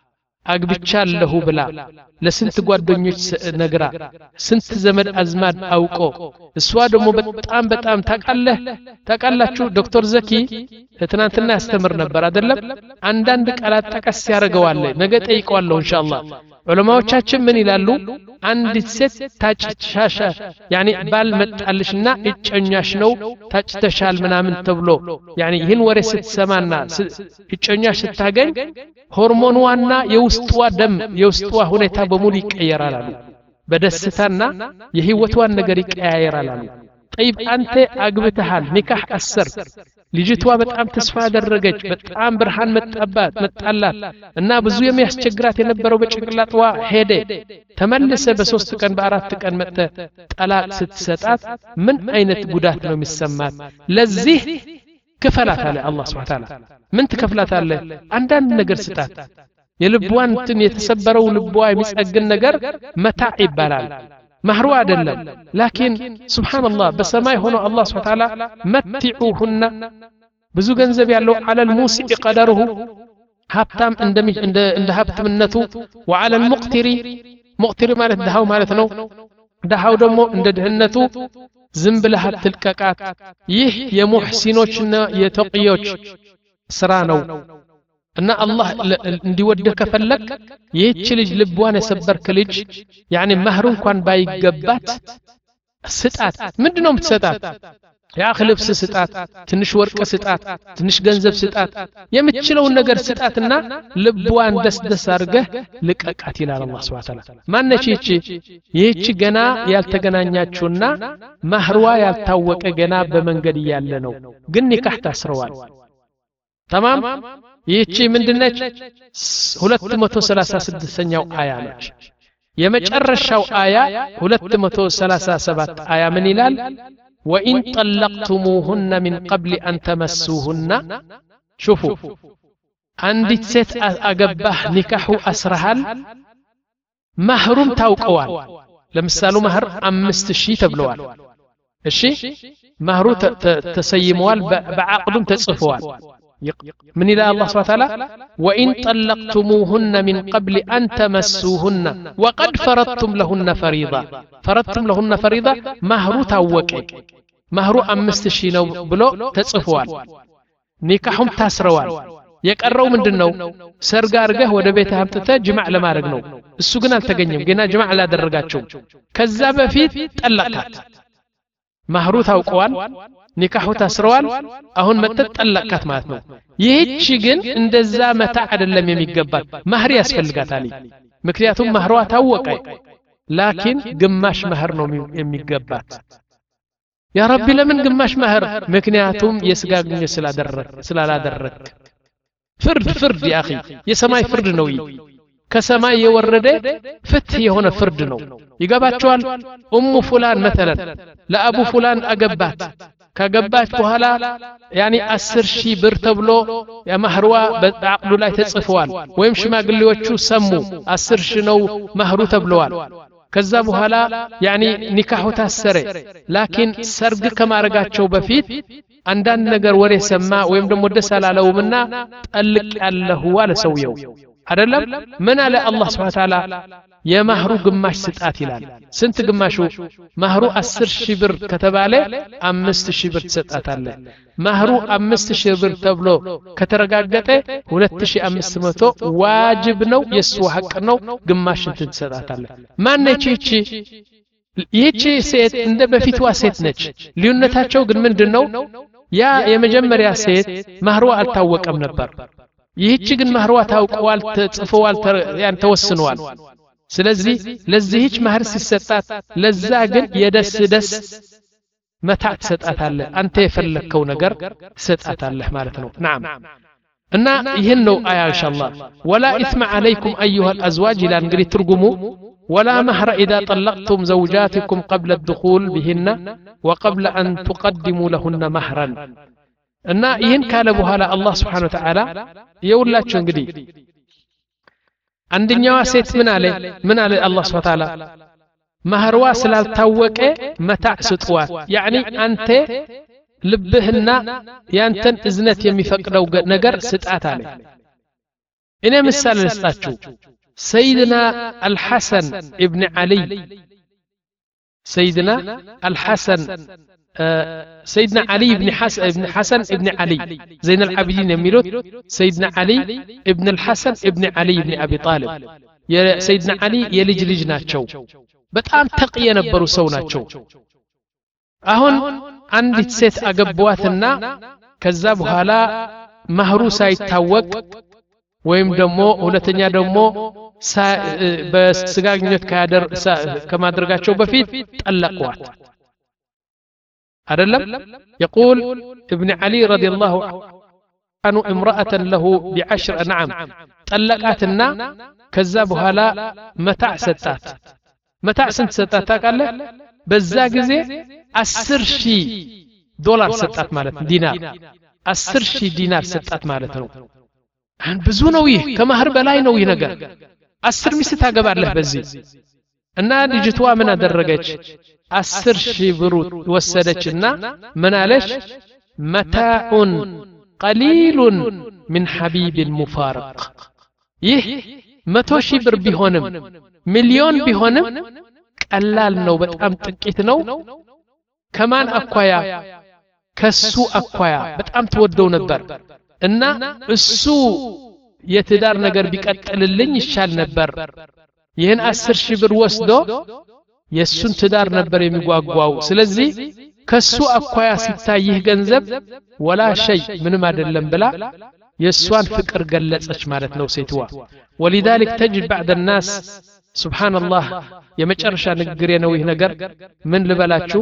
أقبتشال له بلا لسنت قوادنيوش نقرا سنت زمد أزماد أوكو السواد مو بتام بتام تقاله تقاله شو دكتور زكي تنانتنا استمر نبر أدلب عندك على تكسي رجوالله نجت أيك والله إن شاء الله ዑለማዎቻችን ምን ይላሉ አንዲት ሴት ታጭሻሻ ያኒ ባል መጣልሽና እጨኛሽ ነው ታጭተሻል ምናምን ተብሎ ያኒ ይህን ወሬ ስትሰማና እጨኛሽ ስታገኝ ሆርሞንዋና የውስጧ ደም የውስጧ ሁኔታ በሙሉ ይቀየራል አሉ በደስታና የህይወቷን ነገር ይቀያየራል አሉ طيب አንተ አግብተሃል ኒካህ አሰር ልጅቷ በጣም ተስፋ አደረገች በጣም ብርሃን መጣባት መጣላት እና ብዙ የሚያስቸግራት የነበረው በጭንቅላቷ ሄደ ተመለሰ በሶስት ቀን በአራት ቀን መጣ ጠላቅ ስትሰጣት ምን አይነት ጉዳት ነው የሚሰማት ለዚህ ከፈላት አለ አላህ Subhanahu Ta'ala ምን ትከፍላት አለ አንዳንድ ነገር ስጣት የልቧን እንትን የተሰበረው ልቧ የሚጸግን ነገር መታዕ ይባላል مهرو أدلم لكن سبحان الله بسماء هنا الله سبحانه وتعالى متعوهن بزو جنزب يالله على الموسع قدره هبتم اندمج اند اند هبت منته وعلى المقتر مقتر مالت دهاو مالتنو دهاو دمو اند دهنته زنب لها تلككات يه يمحسنوشنا يتقيوش سرانو እና አላህ እንዲወደከ ፈለክ ይህች ልጅ ልቧን የሰበርክ ልጅ يعني ማህሩ እንኳን ባይገባት ስጣት ምንድነው የምትሰጣት ያኺ ልብስ ስጣት ትንሽ ወርቅ ስጣት ትንሽ ገንዘብ ስጣት የምትችለውን ነገር ስጣትና ልቧን ደስደስ አድርገህ ልቀቃት ይላል አላህ Subhanahu Wa Ta'ala ማነች ይህች ይህች ገና ያልተገናኛችሁና ማህሩዋ ያልታወቀ ገና በመንገድ ያለ ነው ግን ኒካህ ታስረዋል تمام ይህች ምንድነች ሁለት መቶ ሰላሳ ስድስተኛው አያ ነች የመጨረሻው አያ ሁለት መቶ ሰላሳ ሰባት አያ ምን ይላል وإن طلقتموهن من قبل أن تمسوهن شوفوا አንዲት ሴት አገባህ ኒካሁ አስረሃል ማህሩም ታውቀዋል ለምሳሌ ማህር አምስት ሺህ ተብለዋል እሺ ማህሩ ተሰይመዋል በአቅዱም ተጽፈዋል من إلى الله سبحانه وتعالى وإن طلقتموهن من قبل أن تمسوهن وقد فرضتم لهن فريضة فرضتم لهن فريضة مهرو تاوك مهرو أمستشينو بلو تصفوال نكاحهم تاسروال يقرروا من دنو سرقارقه ودا بيتها امتتا جمع لما رقنو السوقنا التقنيم قلنا جمع لا درقاتشو كذاب فيه تطلقات مهرو تاوكوال ኒካሁ ታስረዋል አሁን መተጠለቃት ማለት ነው ይህች ግን እንደዛ መታ አይደለም የሚገባት ማህር ያስፈልጋታል ምክንያቱም ማህሯ ታወቀ ላኪን ግማሽ ማህር ነው የሚገባት ያ ረቢ ለምን ግማሽ ማህር ምክንያቱም የስጋ ግንኙነት ስላደረክ ስላላደረክ ፍርድ ፍርድ ያ اخي የሰማይ ፍርድ ነው ይሄ ከሰማይ የወረደ ፍትህ የሆነ ፍርድ ነው ይገባቸዋል ኡሙ ፉላን مثلا ለአቡ ፉላን አገባት ከገባች በኋላ ያኒ አስር ሺህ ብር ተብሎ የማህሩዋ በአቅዱ ላይ ተጽፈዋል ወይም ሽማግሌዎቹ ሰሙ አስር ሺህ ነው ማህሩ ተብለዋል ከዛ በኋላ ያኒ ኒካሁ ታሰረ ላኪን ሰርግ ከማረጋቸው በፊት አንዳንድ ነገር ወሬ ሰማ ወይም ደግሞ ደስ አላለውምና ጠልቅ ያለሁ አለ ሰውየው አይደለም ምን አለ አላህ Subhanahu Wa Ta'ala የማህሩ ግማሽ ስጣት ይላል ስንት ግማሹ ማህሩ አስር ሺህ ብር ከተባለ አምስት ሺህ ብር ትሰጣታለህ ማህሩ አምስት ሺህ ብር ተብሎ ከተረጋገጠ ሁለት ሺህ አምስት መቶ ዋጅብ ነው የሱ ሐቅ ነው ግማሽ ትሰጣታለህ ማነች እቺ ይህች ሴት እንደ በፊቷ ሴት ነች ልዩነታቸው ግን ምንድነው ያ የመጀመሪያ ሴት ማህሯ አልታወቀም ነበር ይህች ግን ማህሯ ታውቀዋል ተጽፈዋል ያን ተወስኗል ስለዚህ ለዚህች ማህር ሲሰጣት ለዛ ግን የደስ ደስ መታዕ ትሰጣታለህ አንተ የፈለከው ነገር ትሰጣታለህ ማለት ነው نعم እና ይሄን ነው አያ ኢንሻአላህ ولا اثم عليكم ايها الازواج الى እንግዲህ ትርጉሙ ولا مهر اذا طلقتم زوجاتكم قبل الدخول بهن وقبل ان تقدموا لهن مهرا እና ይሄን ካለ በኋላ አላህ Subhanahu Wa Ta'ala የውላችሁ እንግዲህ አንደኛዋ ሴት ምን አለ ምን አለ አላህ Subhanahu Wa Ta'ala ማህርዋ ስላልታወቀ መታዕ ስጥዋት ያኒ አንተ ልብህና ያንተን እዝነት የሚፈቅደው ነገር ስጣት አለ እኔ ምሳሌ ልስጣችሁ سيدنا الحسن ابن علي سيدنا الحسن سيدنا علي ابن حسن ابن حسن ابن علي زين العابدين يميلوت سيدنا علي ابن الحسن ابن علي ابن ابي طالب يا سيدنا علي يلج لج ናቸው በጣም ተቅየ ነበሩ ሰው ናቸው አሁን አንዲት ሴት አገቧትና ከዛ በኋላ ማህሩ ሳይታወቅ ወይም ደግሞ ሁለተኛ ደግሞ በስጋግኘት ካደር ከማድረጋቸው በፊት ጠለቋት አይደለም يقول ابن علي رضي الله عنه امرأة له بعشر نعم ጠለቃትና ከዛ በኋላ መታዕ ሰጣት መታዕ ስንት ሰጣት ታውቃለህ በዛ ጊዜ አስር ሺህ ዶላር ሰጣት ማለት ዲናር አስር ሺህ ዲናር ሰጣት ማለት ነው አን ብዙ ነው ይህ ከማህር በላይ ነው ይህ ነገር አስር ሚስት ታገባለህ በዚህ እና ልጅቷ ምን አደረገች አስር ሺህ ብር ወሰደችና ምን አለች መታኡን ቀሊሉን من حبيب المفارق ይህ መቶ ሺህ ብር ቢሆንም ሚሊዮን ቢሆንም ቀላል ነው በጣም ጥቂት ነው ከማን አኳያ ከሱ አኳያ በጣም ተወደው ነበር እና እሱ የትዳር ነገር ቢቀጥልልኝ ይሻል ነበር ይሄን አስር ሺህ ብር ወስዶ የሱን ትዳር ነበር የሚጓጓው ስለዚህ ከሱ አኳያ ሲታይ ይህ ገንዘብ ወላ ሸይ ምንም አይደለም ብላ የሷን ፍቅር ገለጸች ማለት ነው ሴትዋ ولذلك تجد بعض الناس سبحان الله የመጨረሻ ንግግር ነው ይህ ነገር ምን ልበላችሁ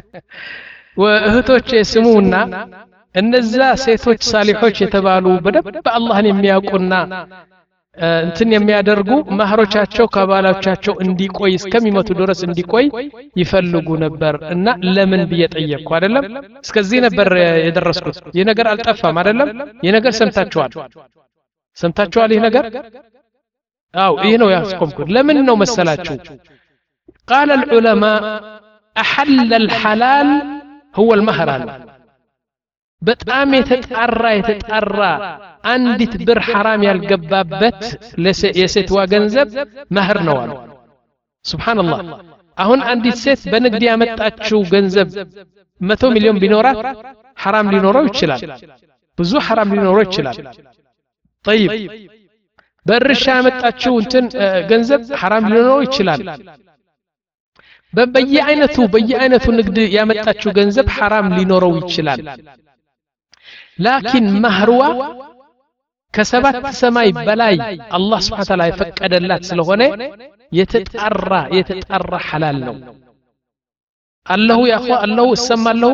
ወእህቶች ስሙና እነዛ ሴቶች ሳሊሖች የተባሉ በደብ አላህን የሚያውቁና እንትን የሚያደርጉ ማህሮቻቸው ከባላቻቸው እንዲቆይ እስከሚመቱ ድረስ እንዲቆይ ይፈልጉ ነበር እና ለምን በየጠየቁ አይደለም እስከዚህ ነበር የደረስኩት ይህ ነገር አልጠፋም አይደለም ይህ ነገር ሰምታችኋል ሰምታችኋል ይህ ነገር አው ይህ ነው ያስቆምኩት ለምን ነው መሰላችሁ قال العلماء احل الحلال هو المهر በጣም የተጣራ የተጣራ አንዲት ብር حرام ያልገባበት የሴትዋ ገንዘብ መህር ነው አሉ ሱብሃንአላህ አሁን አንዲት ሴት በንግድ ያመጣችው ገንዘብ መቶ ሚሊዮን ቢኖራት حرام ሊኖረው ይችላል ብዙ حرام ሊኖረው ይችላል طيب በርሻ ያመጣችው እንትን ገንዘብ حرام ሊኖረው ይችላል በየአይነቱ በየአይነቱ ንግድ ያመጣችው ገንዘብ حرام ሊኖረው ይችላል لكن مهروا كسبت سماي بلاي الله سبحانه وتعالى يفقد الله ስለሆነ የተጣራ የተጣራ حلال ነው الله يا اخو الله اسمع الله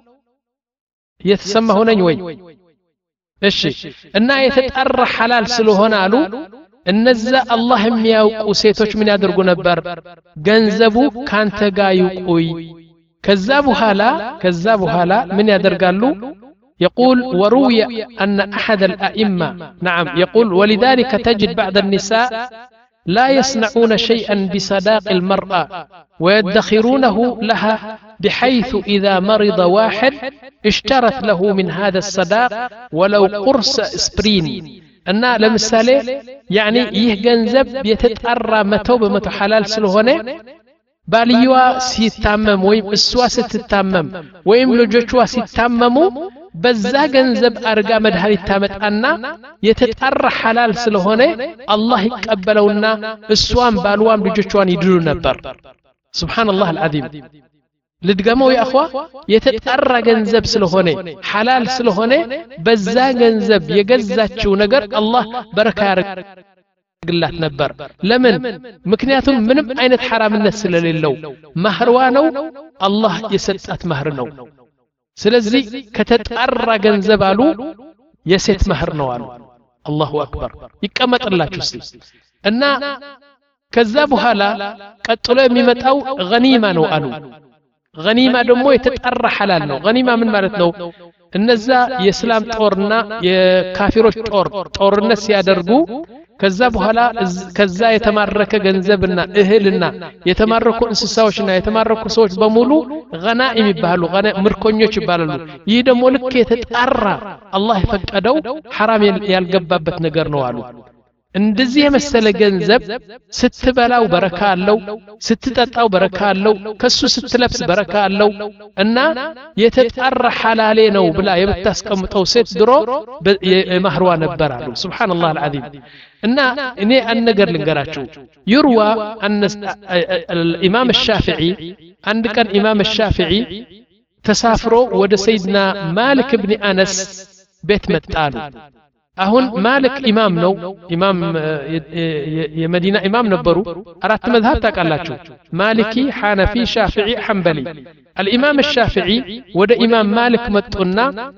يتسمى ሆነኝ ወይ እሺ እና የተጣራ حلال ስለሆነ አሉ እነዛ አላህ የሚያውቁ ሴቶች ምን ያደርጉ ነበር ገንዘቡ ካንተ ጋር ይቆይ ከዛ በኋላ ከዛ በኋላ ምን ያደርጋሉ يقول وروي أن أحد الأئمة نعم يقول ولذلك تجد بعض النساء لا يصنعون شيئا بصداق المرأة ويدخرونه لها بحيث إذا مرض واحد اشترت له من هذا الصداق ولو قرص اسبرين أن لمثالي يعني يهجنزب يتتأرى متوب متو حلال سلهونه ባልየዋ ሲታመም ወይም እሷ ስትታመም ወይም ልጆቿ ሲታመሙ በዛ ገንዘብ አርጋ መድኃኒት ታመጣና የተጣራ حلال ስለሆነ አላህ ይቀበለውና እሷም ባልዋም ልጆቿን ይድሩ ነበር ሱብሃንአላህ አልዓዚም ልድገመው ያ አኽዋ የተጣራ ገንዘብ ስለሆነ ሐላል ስለሆነ በዛ ገንዘብ የገዛችው ነገር አላህ በረካ ያርግላት ነበር ለምን ምክንያቱም ምንም አይነት ሐራምነት ስለሌለው ማህርዋ ነው አላህ የሰጣት ማህር ነው ስለዚህ ከተጣራ ገንዘብ አሉ የሴት ማህር ነው አሉ አላሁ አክበር ይቀመጥላችሁ እስቲ እና ከዛ በኋላ ቀጥሎ የሚመጣው ገኒማ ነው አሉ ገኒማ ደግሞ የተጣራ ሐላል ነው ገኒማ ምን ማለት ነው እነዛ የእስላም ጦርና የካፊሮች ጦር ጦርነት ሲያደርጉ ከዛ በኋላ ከዛ የተማረከ ገንዘብና እህልና የተማረኩ እንስሳዎችና የተማረኩ ሰዎች በሙሉ ገናኢም ይባላሉ ምርኮኞች ይባላሉ ይህ ደግሞ ልክ የተጣራ አላህ የፈቀደው ሐራም ያልገባበት ነገር ነው አሉ እንደዚህ የመሰለ ገንዘብ ስትበላው በረካ አለው ስትጠጣው በረካ አለው ከሱ ስትለብስ በረካ አለው እና የተጣራ ሐላሌ ነው ብላ የምታስቀምጠው ሴት ድሮ የማህርዋ ነበር አሉ ሱብሃንአላህ አልዓዚም እና እኔ አንድ ነገር ልንገራችሁ ይርዋ አን الامام الشافعي አንድ ቀን ኢማም الشافعي ተሳፍሮ ወደ ሰይድና ማሊክ ኢብኑ አነስ ቤት መጣሉ አሁን ማሊክ ኢማም ነው ኢማም የመዲና ኢማም ነበሩ አራት መዝሐብ ታውቃላችሁ ማሊኪ ሐነፊ ሻፊዒ ሐንበሊ الامام الشافعي ወደ ኢማም ማሊክ መጡና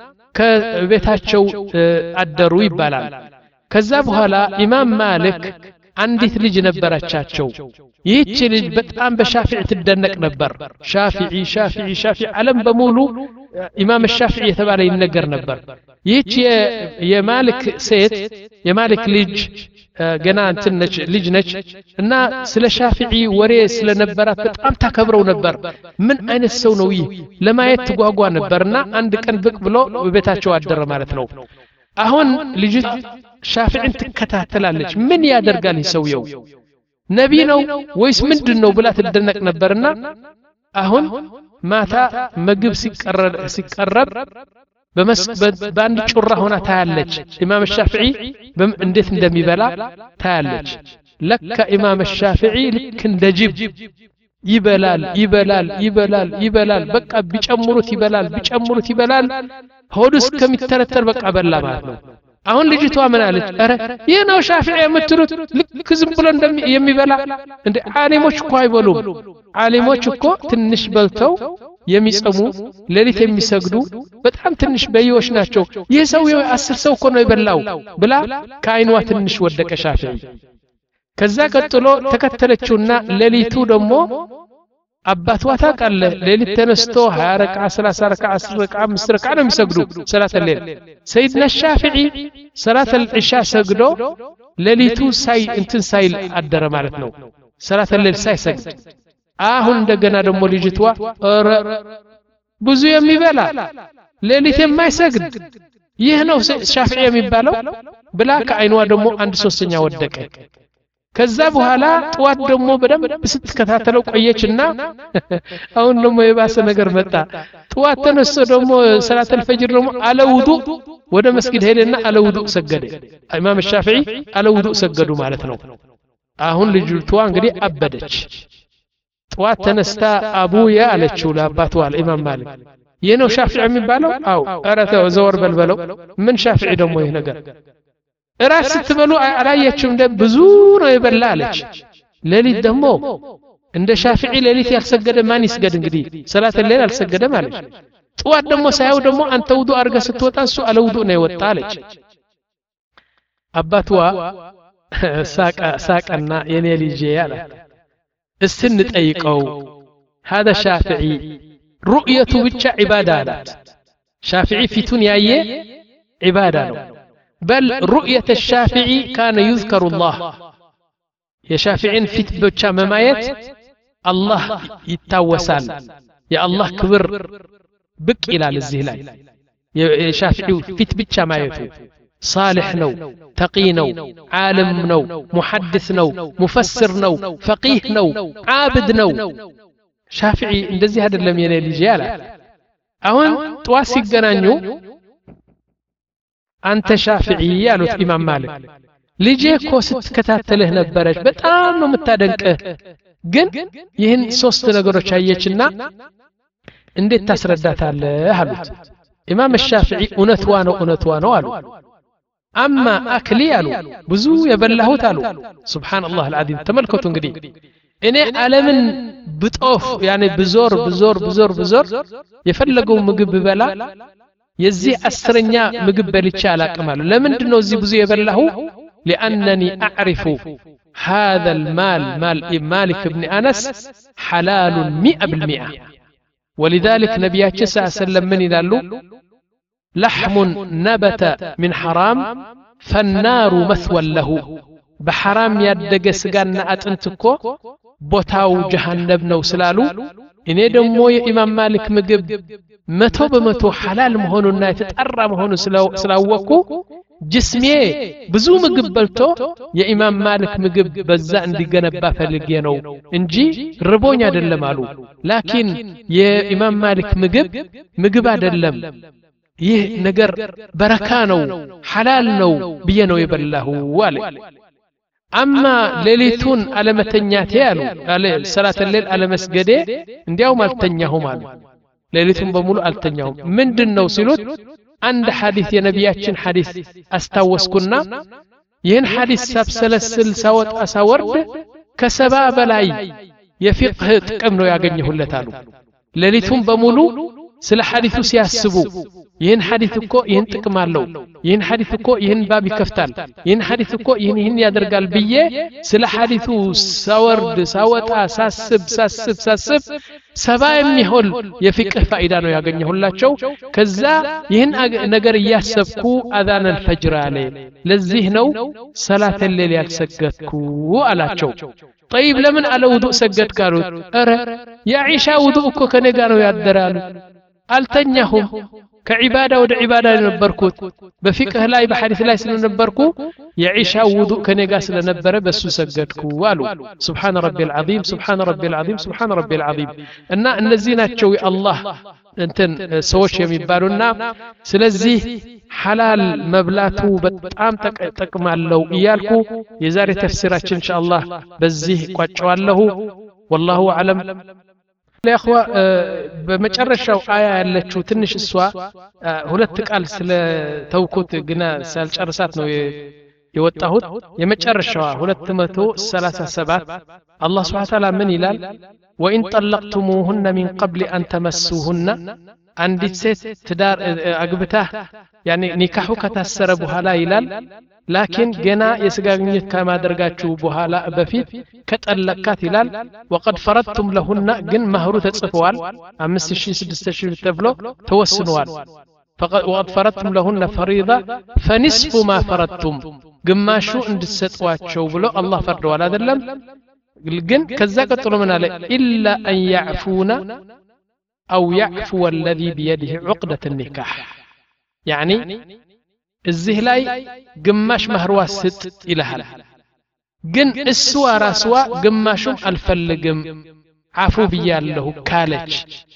ከቤታቸው አደሩ ይባላል ከዛ በኋላ ኢማም ማሊክ አንዲት ልጅ ነበረቻቸው ይህች ልጅ በጣም በሻፊዒ ትደነቅ ነበር ሻፊዒ ሻፊዒ ሻፊዒ ዓለም በሙሉ ኢማም الشافعي የተባለ ይነገር ነበር ይህች የማሊክ ሴት የማሊክ ልጅ ገና እንትን ነች ልጅ ነች እና ስለ ሻፊዒ ወሬ ስለነበራት በጣም ታከብረው ነበር ምን አይነት ሰው ነው ይህ ለማየት ትጓጓ ነበርና አንድ ቀን ብቅ ብሎ በቤታቸው አደረ ማለት ነው አሁን ልጅ ሻፊዒን ትከታተላለች ምን ያደርጋል ይሰውየው ነቢ ነው ወይስ ምንድነው ብላ ትደነቅ ነበርና አሁን ማታ ምግብ ሲቀረብ ሲቀረብ በአንድ ጩራ ሆና ታያለች ኢማም الشافعي እንዴት እንደሚበላ ታያለች ለካ ኢማም الشافعي ልክ እንደ ጅብ ይበላል ይበላል ይበላል ይበላል በቃ ቢጨምሩት ይበላል ቢጨምሩት ይበላል ሆዱስ ከሚተረተር በቃ በላ ማለት ነው አሁን ልጅቷ ምን አለች አረ ይሄ ነው ሻፊዒ የምትሉት ልክ ዝም ብሎ እንደሚበላ እንደ ዓሊሞች እኮ አይበሉም ዓሊሞች እኮ ትንሽ በልተው የሚጸሙ ሌሊት የሚሰግዱ በጣም ትንሽ በይዎች ናቸው ይህ ሰው አስር ሰው እኮ ነው ይበላው ብላ ከአይኗ ትንሽ ወደቀ ሻፊዒ ከዛ ቀጥሎ ተከተለችውና ሌሊቱ ደግሞ አባቷ ታውቃለህ ሌሊት ተነስቶ ሃያ ረክዓ ሰላሳ ረክዓ አስር ረክዓ አምስት ረክዓ ነው የሚሰግዱ ሰላት ሌሊት ሰይድና ሻፊዒ ሰላት العሻ ሰግዶ ሌሊቱ ሳይ እንትን ሳይል አደረ ማለት ነው ሰላት ሌሊት ሳይሰግድ አሁን እንደገና ደግሞ ልጅቷ ኧረ ብዙ የሚበላ ሌሊት የማይሰግድ ይህ ነው ሻፊዒ የሚባለው ብላ ከአይኗ ደግሞ አንድ ሶስተኛ ወደቀ ከዛ በኋላ ጧት ደግሞ በደንብ ስትከታተለው ቆየችና አሁን ደግሞ የባሰ ነገር መጣ ጧት ተነስቶ ደግሞ ሰላት الفجر ደግሞ አለ ውዱእ ወደ መስጊድ ሄደና አለ ውዱእ ሰገደ ኢማም الشافعي አለ ውዱእ ሰገዱ ማለት ነው አሁን ልጅቷ እንግዲህ አበደች ጧት ተነስታ አቡያ አለችው ለአባቷ ለኢማም ማሊክ ይሄ ነው ሻፊዒ የሚባለው አው አራተው ዘወር በልበለው ምን ሻፊዒ ደግሞ ይሄ ነገር እራስ ስትበሉ አላየችም እንደ ብዙ ነው ይበላ አለች ሌሊት ደግሞ እንደ ሻፊዒ ሌሊት ያልሰገደ ማን ይስገድ እንግዲህ ሰላት ሌሊት አልሰገደ ማለት ጧት ደግሞ ሳይው ደግሞ አንተ ውዱእ አርገ ስትወጣ እሱ አለ ውዱእ ነው ይወጣ አለች አባቷ ሳቀ ሳቀና የኔ ልጅ ያለ እስን ጠይቀው هذا شافعي رؤيته ብቻ ዒባዳ አላት ሻፊዒ ፊቱን ያየ ዒባዳ ነው بل رؤية الشافعي كان يذكر الله يا شافعين فيت بچا ممايت الله يتاوسال يا الله كبر بك الى الزهلاي يا شافعي فيت بچا مايتو صالح نو تقي نو عالم نو محدث نو مفسر نو فقيه نو عابد نو شافعي እንደዚህ አይደለም የኔ ልጅ ያለ አሁን ጧት ሲገናኙ አንተ ሻፊዒ ያሉት ኢማም ማሊክ ልጄ እኮ ስትከታተልህ ነበረች በጣም ነው የምታደንቅህ ግን ይህን ሶስት ነገሮች አየችና እንዴት ታስረዳታለህ አሉት ኢማም ሻፊዒ እውነትዋ ነው እውነትዋ ነው አሉ አማ አክሊ አሉ ብዙ የበላሁት አሉ ሱብሃንአላህ አልዓዚም ተመልከቱ እንግዲህ እኔ ዓለምን ብጦፍ ያኔ ብዞር ብዞር ብዞር ብዞር የፈለገው ምግብ በላ የዚህ አስረኛ ምግብ በልቼ አላቅማሉ ለምንድነው እዚህ ብዙ የበላሁ لأنني أعرف هذا المال مال مالك بن أنس حلال مئة بالمئة ولذلك نبياتنا صلى الله عليه وسلم من يلالو لحم نبت من حرام فالنار مثوى له بحرام يدق سقانا أتنتكو بوتاو جهنم نو سلالو إني دمو يا إمام مالك مقب متو بمتو حلال مهونو يتتقرى مهونو سلاوكو جسمي بزو مقب بلتو يا إمام مالك مقب بزا اندي قنبا فلقينو انجي ربوني دلمالو لكن يا إمام مالك مقب مقب دلم ይህ ነገር በረካ ነው ሐላል ነው በየነው ይበላሁ ዋለ አማ ሌሊቱን አለመተኛቴ ያሉ አለ ሰላተ ሌል አለመስገዴ እንዲያው ማልተኛሁም አሉ ሌሊቱን በሙሉ አልተኛሁም ምንድነው ሲሉት አንድ ሐዲስ የነቢያችን ሐዲስ አስታወስኩና ይህን ሐዲስ ሳብሰለስል ሳወጥ አሳወርድ ከሰባ በላይ የፊቅህ ጥቅም ነው ያገኘሁለት አሉ ሌሊቱን በሙሉ ስለ ሐዲሱ ሲያስቡ ይህን ሐዲስ እኮ ይህን ጥቅም አለው ይህን ሐዲስ እኮ ይህን ባብ ይከፍታል ይህን ሐዲስ እኮ ይህን ይህን ያደርጋል ብዬ ስለ ሐዲሱ ሳወርድ ሳወጣ ሳስብ ሳስብ ሳስብ ሰባ የሚሆን የፍቅህ ፋይዳ ነው ያገኘሁላቸው ከዛ ይህን ነገር ያሰብኩ አዛን الفجر አለ ለዚህ ነው ሰላተ ሌሊት ያልሰገድኩ አላቸው طيب ለምን አለ ውዱእ ሰገድ ካሉት አረ የኢሻ ውዱእ እኮ ከኔ ጋር ነው ያደራሉ አልተኛሁም ከዒባዳ ወደ ዒባዳ ነበርኩት በፍቅህ ላይ በሐዲስ ላይ ስለነበርኩ የኢሻ ውዱእ ከኔ ጋር ስለነበረ በሱ ሰገድኩ አሉ ሱብሃን ረቢል ዐዚም ሱብሃን ረቢል ዐዚም ሱብሃን ረቢል ዐዚም እና እነዚህ ናቸው የአላህ እንትን ሰዎች የሚባሉና ስለዚህ ሐላል መብላቱ በጣም ጠቅማለው ይያልኩ የዛሬ ተፍሲራችን ኢንሻአላህ በዚህ ቋጨዋለሁ والله اعلم يا اخوه በመጨረሻው አያ ያለችው ትንሽ እሷ ሁለት ቃል ስለ ተውኩት ግና ሳልጨርሳት ነው የወጣሁት የመጨረሻው ሁለት መቶ ሰላሳ ሰባት አላህ Subhanahu Wa Ta'ala ምን ይላል وان طلقتموهن من قبل ان تمسوهن አንዲት ሴት ትዳር አግብታ ያኒ ኒካሁ ከታሰረ በኋላ ይላል لكن ገና የስጋ ግንኙነት ከማድረጋችሁ በኋላ በፊት ከጠለቃት ይላል وقد فرضتم لهن ግን መህሩ ተጽፈዋል አምስት ሺህ ስድስት ሺህ ተብሎ ተወስኗል وقد فرضتم لهن فريضة فنصف ما فرضتم ግማሹ እንድትሰጧቸው ብሎ አላህ ፈርደዋል አይደለም ግን ከዛ ቀጥሎ ምን አለ إلا أن يعفون أو يعفو الذي بيده عقدة النكاح يعني እዚህ ላይ ግማሽ መህሯ ስጥ ይላል ግን እሷ ራስዋ ግማሹም አልፈልግም አፉ ብያለሁ ካለች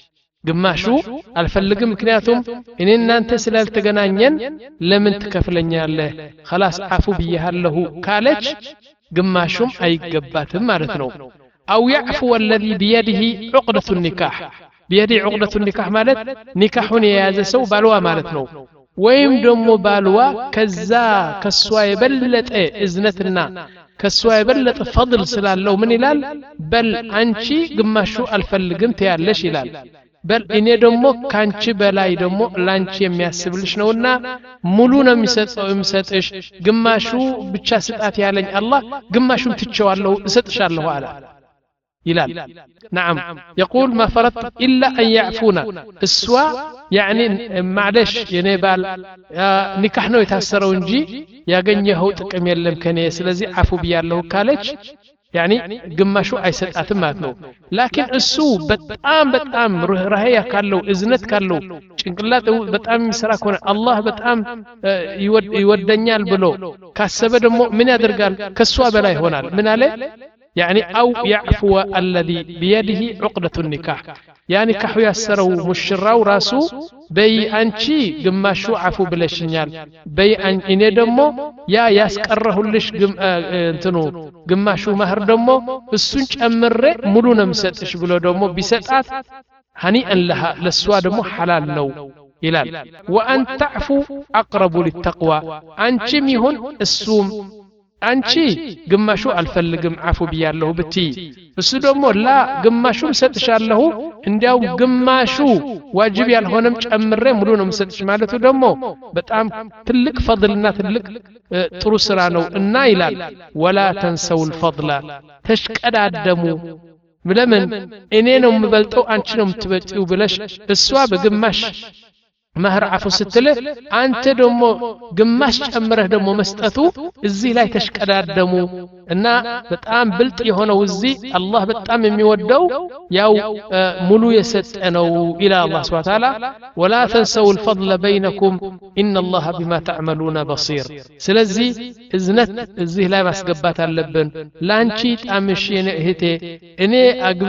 ግማሹ አልፈልግም ምክንያቱም እኔ እናንተ ስላልተገናኘን ለምን ትከፍለኛለህ خلاص አፉ ብያለሁ ካለች ግማሹም አይገባትም ማለት ነው أو يعفو الذي بيده عقدة النكاح بيده عقدة النكاح ማለት ኒካሁን የያዘ ሰው ባልዋ ማለት ነው ወይም ደሞ ባልዋ ከዛ ከሷ የበለጠ እዝነትና ከሷ የበለጠ ፈضል ስላለው ምን ይላል በል አንቺ ግማሹ አልፈልግም ትያለሽ ይላል በል እኔ ደሞ ካንቺ በላይ ደሞ ላንቺ የሚያስብልሽ ነውና ሙሉ ነው የሚሰጠው የሚሰጥሽ ግማሹ ብቻ ስጣት ያለኝ አላህ ግማሹን ትቸዋለሁ እሰጥሻለሁ አለ ይላል نعم يقول ما فرضت إلا أن يعفونا السوا يعني معلش ينبال نكاح ነው የታሰረው እንጂ ያገኘው ጥቅም የለም ከኔ ስለዚህ አፉ ብያለሁ ካለች يعني ግማሹ አይሰጣትም ማለት ነው لكن እሱ በጣም በጣም ርህራሄ ካለው እዝነት ካለው ጭንቅላት በጣም የሚሰራ ከሆነ አላህ በጣም ይወደኛል ብሎ ካሰበ ደግሞ ምን ያደርጋል ከሷ በላይ ይሆናል ምን አለ يعني أو يعفو الذي بيده عقدة النكاح يعني كحو يسروا مشراو راسو بي أنشي قماشو عفو بلشنيال بي أن إني دمو يا ياسكره لش قم انتنو قماشو مهر دمو السنج أمر ملو نمسطش بلو دمو بسطات هنيئا لها للسوا دمو حلال نو إلال وأن تعفو أقرب للتقوى أنشي ميهن السوم አንቺ ግማሹ አልፈልግም አፉ ብያለሁ ብቲ እሱ ደግሞ ላ ግማሹም ሰጥሻለሁ እንዲያው ግማሹ ዋጅብ ያልሆነም ጨምሬ ሙሉ ነው መስጥሽ ማለቱ ደግሞ በጣም ትልቅ ፈضልና ትልቅ ጥሩ ስራ ነው እና ይላል ወላ ተንሰው الفضل ተሽቀዳደሙ ለምን እኔ ነው የምበልጠው አንቺ ነው የምትበልጪው ብለሽ እሷ በግማሽ مهر عفو ستله أنت دمو قماش أمره دمو مستأتو الزي لا يتشكدار دمو إنا بتأم بلت يهونا وزي الله بتأم يودو ياو ملو يستأنو إلى الله سبحانه وتعالى ولا تنسوا الفضل بينكم إن الله بما تعملون بصير سلزي إذنت الزي لا مسقبات اللبن لانشيت أمشين هتي إني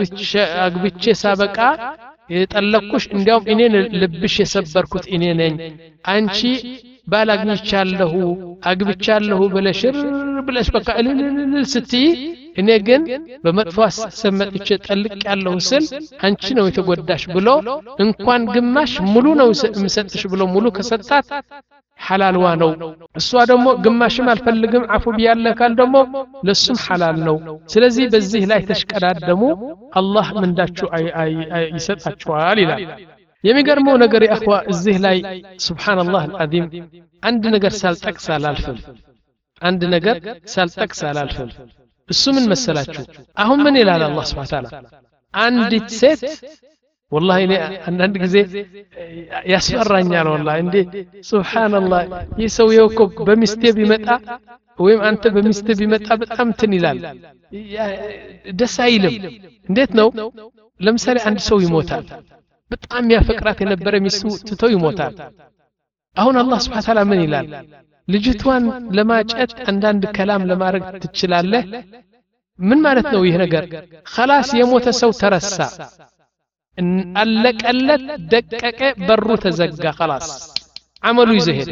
أقبتش سابقا يتألقوش انديوم إنين لبش يسبركوت إنينين أنشي بالاغنيشالله أقبتشالله بلا شر بلا شبكة الستي إنيقن بمدفوس سمت إيش تألق الله سل أنشي نو يتقوداش بلو إنكوان قماش ملو نو مسدش بلو ملو كستات حلال وانو السوا دمو قماش ما الفلقم عفو بيالله قال دمو لسم حلال نو سلزي بزيه لا يتشكرات دمو الله من داتشو أي أي أي يسداتشو عالي يميقرمو نقر يا أخوة الزيه لاي سبحان الله العظيم عند نقر سالتك سالال فل عند نقر سالتك سالال فل السو من مسلاتشو أهم من إلى الله سبحانه وتعالى عند تسيت والله إني عندك زي يسفرني والله عندي سبحان الله يسوي يوكب بمستي بمتى ويم أنت بمستي بمتى بتأمتني لال دسايلم نديت نو لمسالي عند سوي موتال بتأم يا فكرات ينبر ميسو تتوي موتال أهون الله سبحانه وتعالى من لال لجتوان لما جاءت عند كلام لما رجت تشلاله من مالتنا ويه نجر خلاص يموت سو ترسى ألك ألت دقق برو تزقى خلاص عملوا يزهد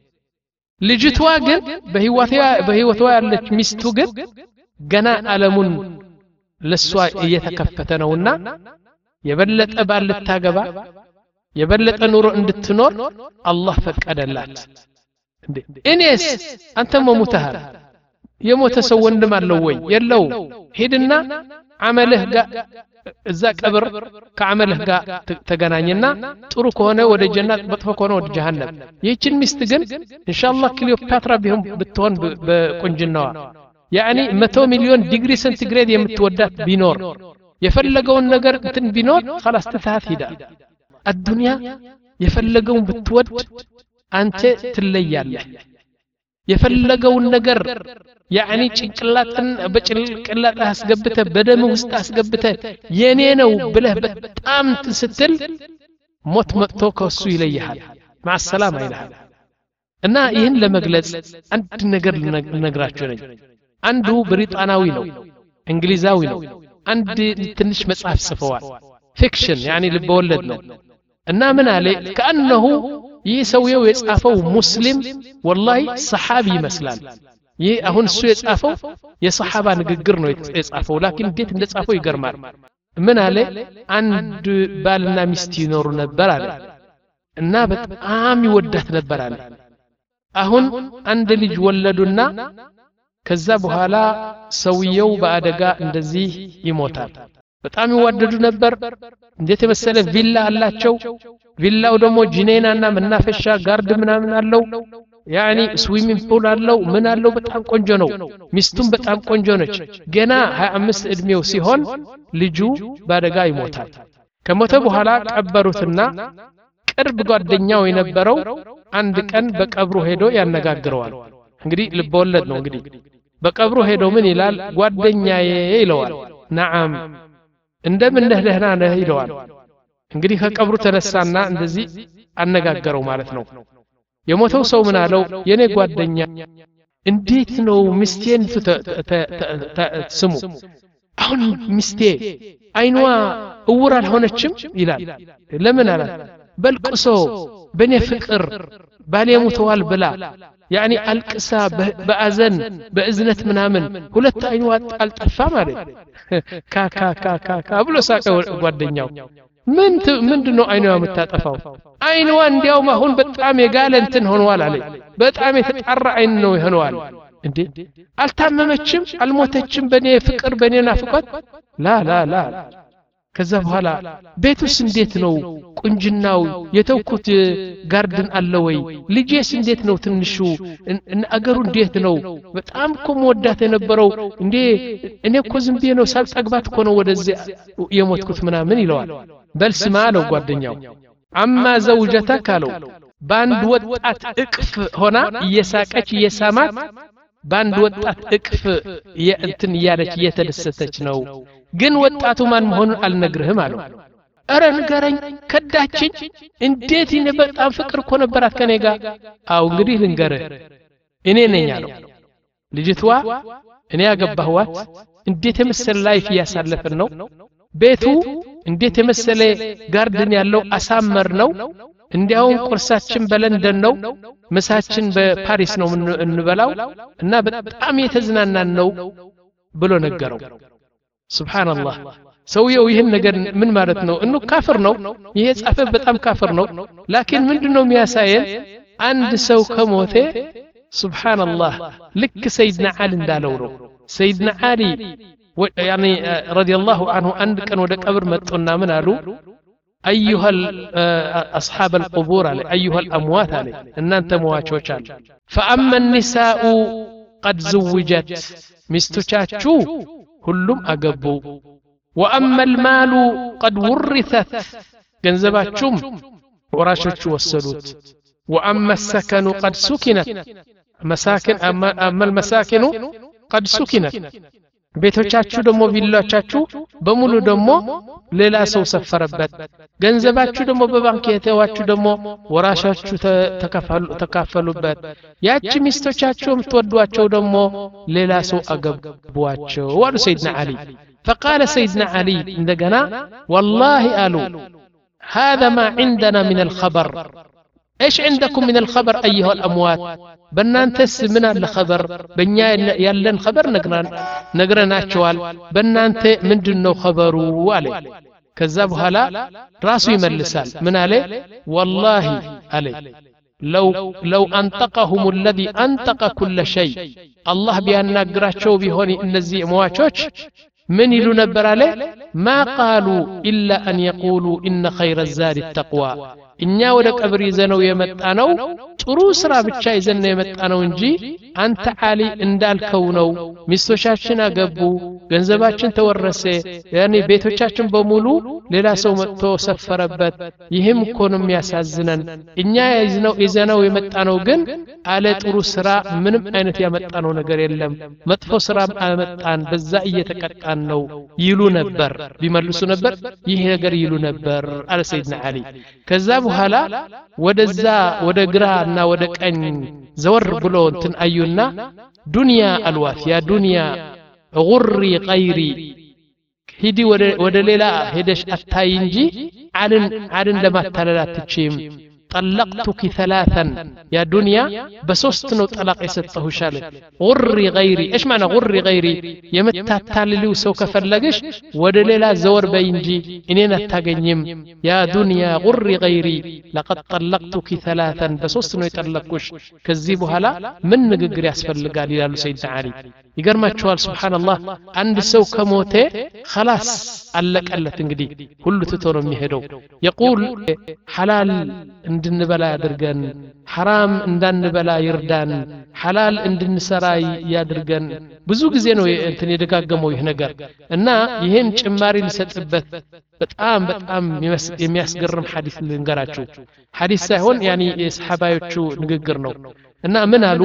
لجتوا قد بهيوتها بهيوتها اللي مستو قد قنا ألمون للسواء يتكفتنونا يبلت أبال للتاقبا يبلت أنور عند التنور الله فكأد اللات إنيس أنت ممتهر يموت سوى اندما اللوي يلو هيدنا عمله إذا كبر كعمله جا تجنانينا تروك هنا ولا جنة بطفق هنا ولا جهنم يجين مستجن إن شاء الله كليوباترا بهم بتوان بكونجنوا يعني مئة مليون ديجري سنتيغريد يمتودات بنور يفلقون نجر تن بنور خلاص تثهات هدا الدنيا يفلقون بتود أنت تليال يفلقون نجر يعني ጭንቅላትን በጭንቅላት አስገብተ በደም ውስጥ አስገብተ የኔ ነው ብለህ በጣም ስትል ሞት መጥቶ ከሱ ይለይሃል مع السلامه ይላል እና ይህን ለመግለጽ አንድ ነገር ልነግራችሁ ነኝ አንዱ ብሪጣናዊ ነው እንግሊዛዊ ነው አንድ ትንሽ መጽሐፍ ጽፈዋል ፊክሽን يعني ልበወለድ ነው እና ምን አለ كانه ይህ ሰውየው የጻፈው ሙስሊም والله ሰሃቢ ይመስላል ይህ አሁን እሱ የጻፈው የሰሃባ ንግግር ነው የጻፈው ላኪን እንዴት እንደጻፈው ይገርማል ምን አለ አንድ ባልና ሚስት ይኖሩ ነበር አለ እና በጣም ይወዳት ነበር አለ አሁን አንድ ልጅ ወለዱና ከዛ በኋላ ሰውየው በአደጋ እንደዚህ ይሞታል በጣም ይዋደዱ ነበር እንዴት የመሰለ ቪላ አላቸው ቪላው ደግሞ ጂኔናና መናፈሻ ጋርድ ምናምን አለው يعني ስዊሚንግ ፑል አለው ምን አለው በጣም ቆንጆ ነው ሚስቱም በጣም ቆንጆ ነች ገና ሃያ አምስት እድሜው ሲሆን ልጁ ባደጋ ይሞታል ከሞተ በኋላ ቀበሩትና ቅርብ ጓደኛው የነበረው አንድ ቀን በቀብሩ ሄዶ ያነጋግረዋል እንግዲህ ልቦለድ ነው እንግዲህ በቀብሩ ሄዶ ምን ይላል ጓደኛዬ ይለዋል نعم እንደምን ነህ ደህና ነህ ይለዋል እንግዲህ ከቀብሩ ተነሳና እንደዚህ አነጋገረው ማለት ነው የሞተው ሰው ምን አለው የኔ ጓደኛ እንዴት ነው ሚስቴን ስሙ አሁን ሚስቴ አይኗ እውር አልሆነችም ይላል ለምን አላ በልቅሶ በኔ ፍቅር ባሌ ሞተዋል ብላ ያኒ አልቅሳ በአዘን በእዝነት ምናምን ሁለት አይኗ አልጠፋ ማለት ካ ካ ካ ካ ካ ብሎ ሳቀ ጓደኛው ምን ምንድነው አይኗ የምታጠፋው አይኗ እንዲያውም አሁን በጣም የጋለ እንትን ሆኗል አለ በጣም የተጣራ አይን ነው ይሆናል እንዴ አልታመመችም አልሞተችም በኔ ፍቅር በኔ ናፍቆት ላ ላ ላ ከዛ በኋላ ቤቱስ እንዴት ነው ቁንጅናው የተውኩት ጋርደን አለ ወይ ልጄስ እንዴት ነው ትንሹ አገሩ እንዴት ነው በጣም ኮ ወዳተ የነበረው እንዴ እኔ እኮ ዝም ብዬ ነው ሳልጠግባት እኮ ነው ወደዚህ የሞትኩት ምናምን ይለዋል በልስማ ነው ጓደኛው አማ ዘውጀተከ አለው ባንድ ወጣት እቅፍ ሆና እየሳቀች እየሳማት ባንድ ወጣት እቅፍ የእንትን ያለች እየተደሰተች ነው ግን ወጣቱ ማን መሆኑን አልነግርህም አለው አረ ንገረኝ ከዳችኝ እንዴት ይነ በጣም ፍቅር እኮ ነበራት ከኔ ጋር አው እንግዲህ ልንገርህ እኔ ነኝ አለው ልጅቷ እኔ ያገባህዋት እንዴት የመሰለ ላይፍ ያሳለፈን ነው ቤቱ እንዴት የመሰለ ጋርደን ያለው አሳመር ነው እንዲያውም ቁርሳችን በለንደን ነው ምሳችን በፓሪስ ነው እንበላው እና በጣም የተዝናናን ነው ብሎ ነገረው ሱብሃንአላህ ሰውየው ይሄን ነገር ምን ማለት ነው እኑ ካፍር ነው ይሄ ጻፈ በጣም ካፍር ነው ላኪን ምንድነው የሚያሳየን አንድ ሰው ከሞተ ሱብሃንአላህ ልክ ሰይድና አሊ እንዳለው ነው ሰይድና አሊ يعني رضي الله عنه عند كان ወደ ቀብር መጡና ምን አሉ ايها اصحاب القبور ايها الاموات ان انت مواتوች አሉ فاما النساء قد زوجت ሚስቶቻችሁ ሁሉም አገቡ واما المال قد ورثت ገንዘባችሁም ወራሾቹ ወሰዱት واما السكن قد سكنت مساكن اما المساكن قد سكنت ቤቶቻችሁ ደሞ ቪላዎቻችሁ በሙሉ ደሞ ሌላ ሰው ሰፈረበት ገንዘባችሁ ደሞ በባንክ የተዋችሁ ደሞ ወራሻችሁ ተከፋሉ ተካፈሉበት ያቺ ሚስቶቻችሁ ምትወዷቸው ደሞ ሌላ ሰው አገቧቸው ወሉ ሰይድና አሊ فقال سيدنا علي እንደገና والله قالوا هذا ما عندنا من الخبر ايش عندكم من الخبر ايها الاموات በእናንተስ ምን አለ خبر በእኛ ያለን خبر ነግረን ነግረናቸዋል በእናንተ ምንድነው خبሩ አለ ከዛ በኋላ ራሱ ይመልሳል ምን አለ والله አለ لو لو انطقهم الذي انطق كل شيء الله ቢያናግራቸው ቢሆን እነዚህ ሟቾች من يلو نبر عليه ما قالوا إلا أن يقولوا إن خير الزاد التقوى إنيا ودك أبري زنو يمتانو تروس رابطة يزن يمتانو انجي أنت عالي اندال كونو مستوشاشنا قبو ገንዘባችን ተወረሰ ያኔ ቤቶቻችን በሙሉ ሌላ ሰው መጥቶ ሰፈረበት ይሄም እኮ ነው የሚያሳዝነን እኛ ይዝነው ይዘነው የመጣነው ግን አለ ጥሩ ስራ ምንም አይነት ያመጣነው ነገር የለም መጥፎ ስራ አመጣን በዛ እየተቀጣን ነው ይሉ ነበር ቢመልሱ ነበር ይሄ ነገር ይሉ ነበር አለ ሰይድና አሊ ከዛ በኋላ ወደዛ ወደ ግራና ወደ ቀኝ ዘወር ብሎ እንትን አዩና ዱንያ አልዋት ያ ዱንያ غري غيري هدي ወደ ሌላ ሄደሽ አታይ እንጂ አልን አልን ለማታለላት ትችም طلقتك ثلاثا يا دنيا بسوست نو طلاق يسطهوش አለ غري غيري ايش معنى غري غيري የምታታልሉ ሰው ከፈለግሽ ወደ ሌላ ዘወር በይ እንጂ እኔን አታገኝም يا دنيا غري غيري لقد طلقتك ثلاثا بسوست ነው የጠለቅኩሽ ከዚህ በኋላ ምን ንግግር ያስፈልጋል ይላሉ ሰይድና አሊ ይገርማችኋል ሱብሃንአላህ አንድ ሰው ከሞተ خلاص አለቀለት እንግዲህ ሁሉ ትቶ ነው የሚሄደው يقول حلال እንድንበላ ያድርገን حرام እንዳንበላ ይርዳን حلال እንድንሰራ ያድርገን ብዙ ጊዜ ነው እንትን የደጋገመው ይህ ነገር እና ይሄን ጭማሪ ሊሰጥበት በጣም በጣም የሚያስገርም ሐዲስ ልንገራችሁ ሐዲስ ሳይሆን ያኒ የሰሃባዮቹ ንግግር ነው እና ምን አሉ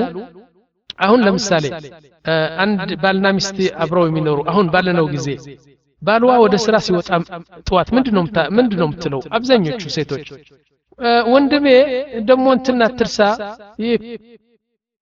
አሁን ለምሳሌ አንድ ባልና ሚስት አብረው የሚኖሩ አሁን ባለነው ጊዜ ባልዋ ወደ ስራ ሲወጣ ጥዋት ምንድነው ምንድነው የምትለው አብዛኞቹ ሴቶች ወንድሜ ደሞ እንትና ትርሳ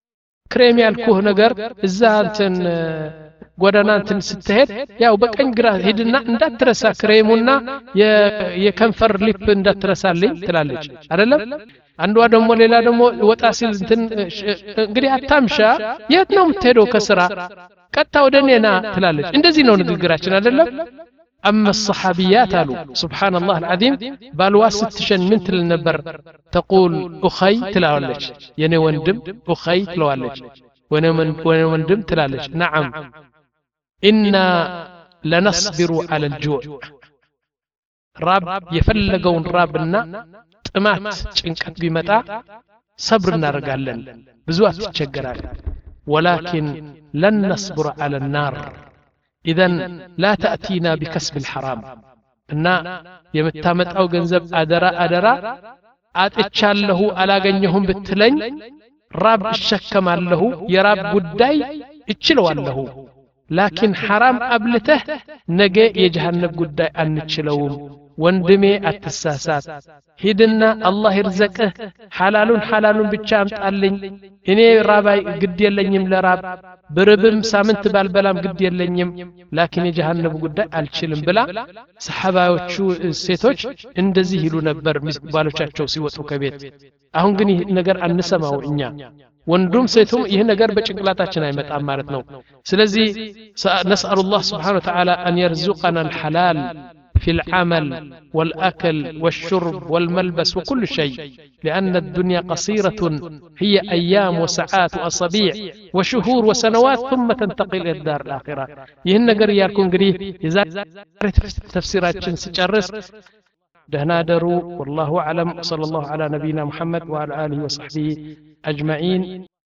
ክሬም ያልኩህ ነገር እዛ እንትን ጎዳና እንትን ስትሄድ ያው በቀኝ ግራ ሄድና እንዳትረሳ ክሬሙና የከንፈር ሊፕ እንዳትረሳልኝ ትላለች አይደለም አንዷ ደግሞ ሌላ ደግሞ ወጣ ሲል እንትን እንግዲህ አታምሻ የት ነው የምትሄደው ከስራ ቀጣ ወደኔና ትላለች እንደዚህ ነው ንግግራችን አይደለም أما الصحابيات قالوا سبحان الله العظيم بالواس تشن من تل النبر تقول أخي تلاولج يعني وندم أخي تلاولج وانا وندم تلاولج نعم إنا لنصبر على الجوع راب يفلقون رابنا تمات چنكت بمتاع صبرنا رجالن بزوات تشجرال ولكن لن نصبر على النار إذن لا تأتينا بكسب الحرام إن يمتامت أو جنزب أدرا أدرا أتشال له على جنيهم بالتلين راب الشكم له يراب بداي اتشلوا له لكن حرام أبلته نجي يجهنب بداي أن نتشلوهم وندمي التساسات هيدنا الله يرزقه حلال حلال بتشامت قالين إني راباي قد يلنيم لراب بربم سامنت بالبلام قد يلنيم لكن جهنم قد الشلم بلا صحاباوچو ሴቶች እንደዚህ ይሉ ነበር ባሎቻቸው ሲወጡ ከቤት አሁን ግን ይህ ነገር አንሰማው እኛ ወንዱም ሴቱም ይህ ነገር በጭንቅላታችን አይመጣም ማለት ነው ስለዚህ نسأل الله سبحانه وتعالى أن يرزقنا الحلال في العمل والأكل والشرب والملبس وكل شيء لأن الدنيا قصيرة هي أيام وساعات وأصابيع وشهور وسنوات ثم تنتقل إلى الدار الآخرة يهن قرية يكون قريه إذا تفسيرات جنس جرس دهنا درو والله أعلم صلى الله على نبينا محمد وعلى آله وصحبه أجمعين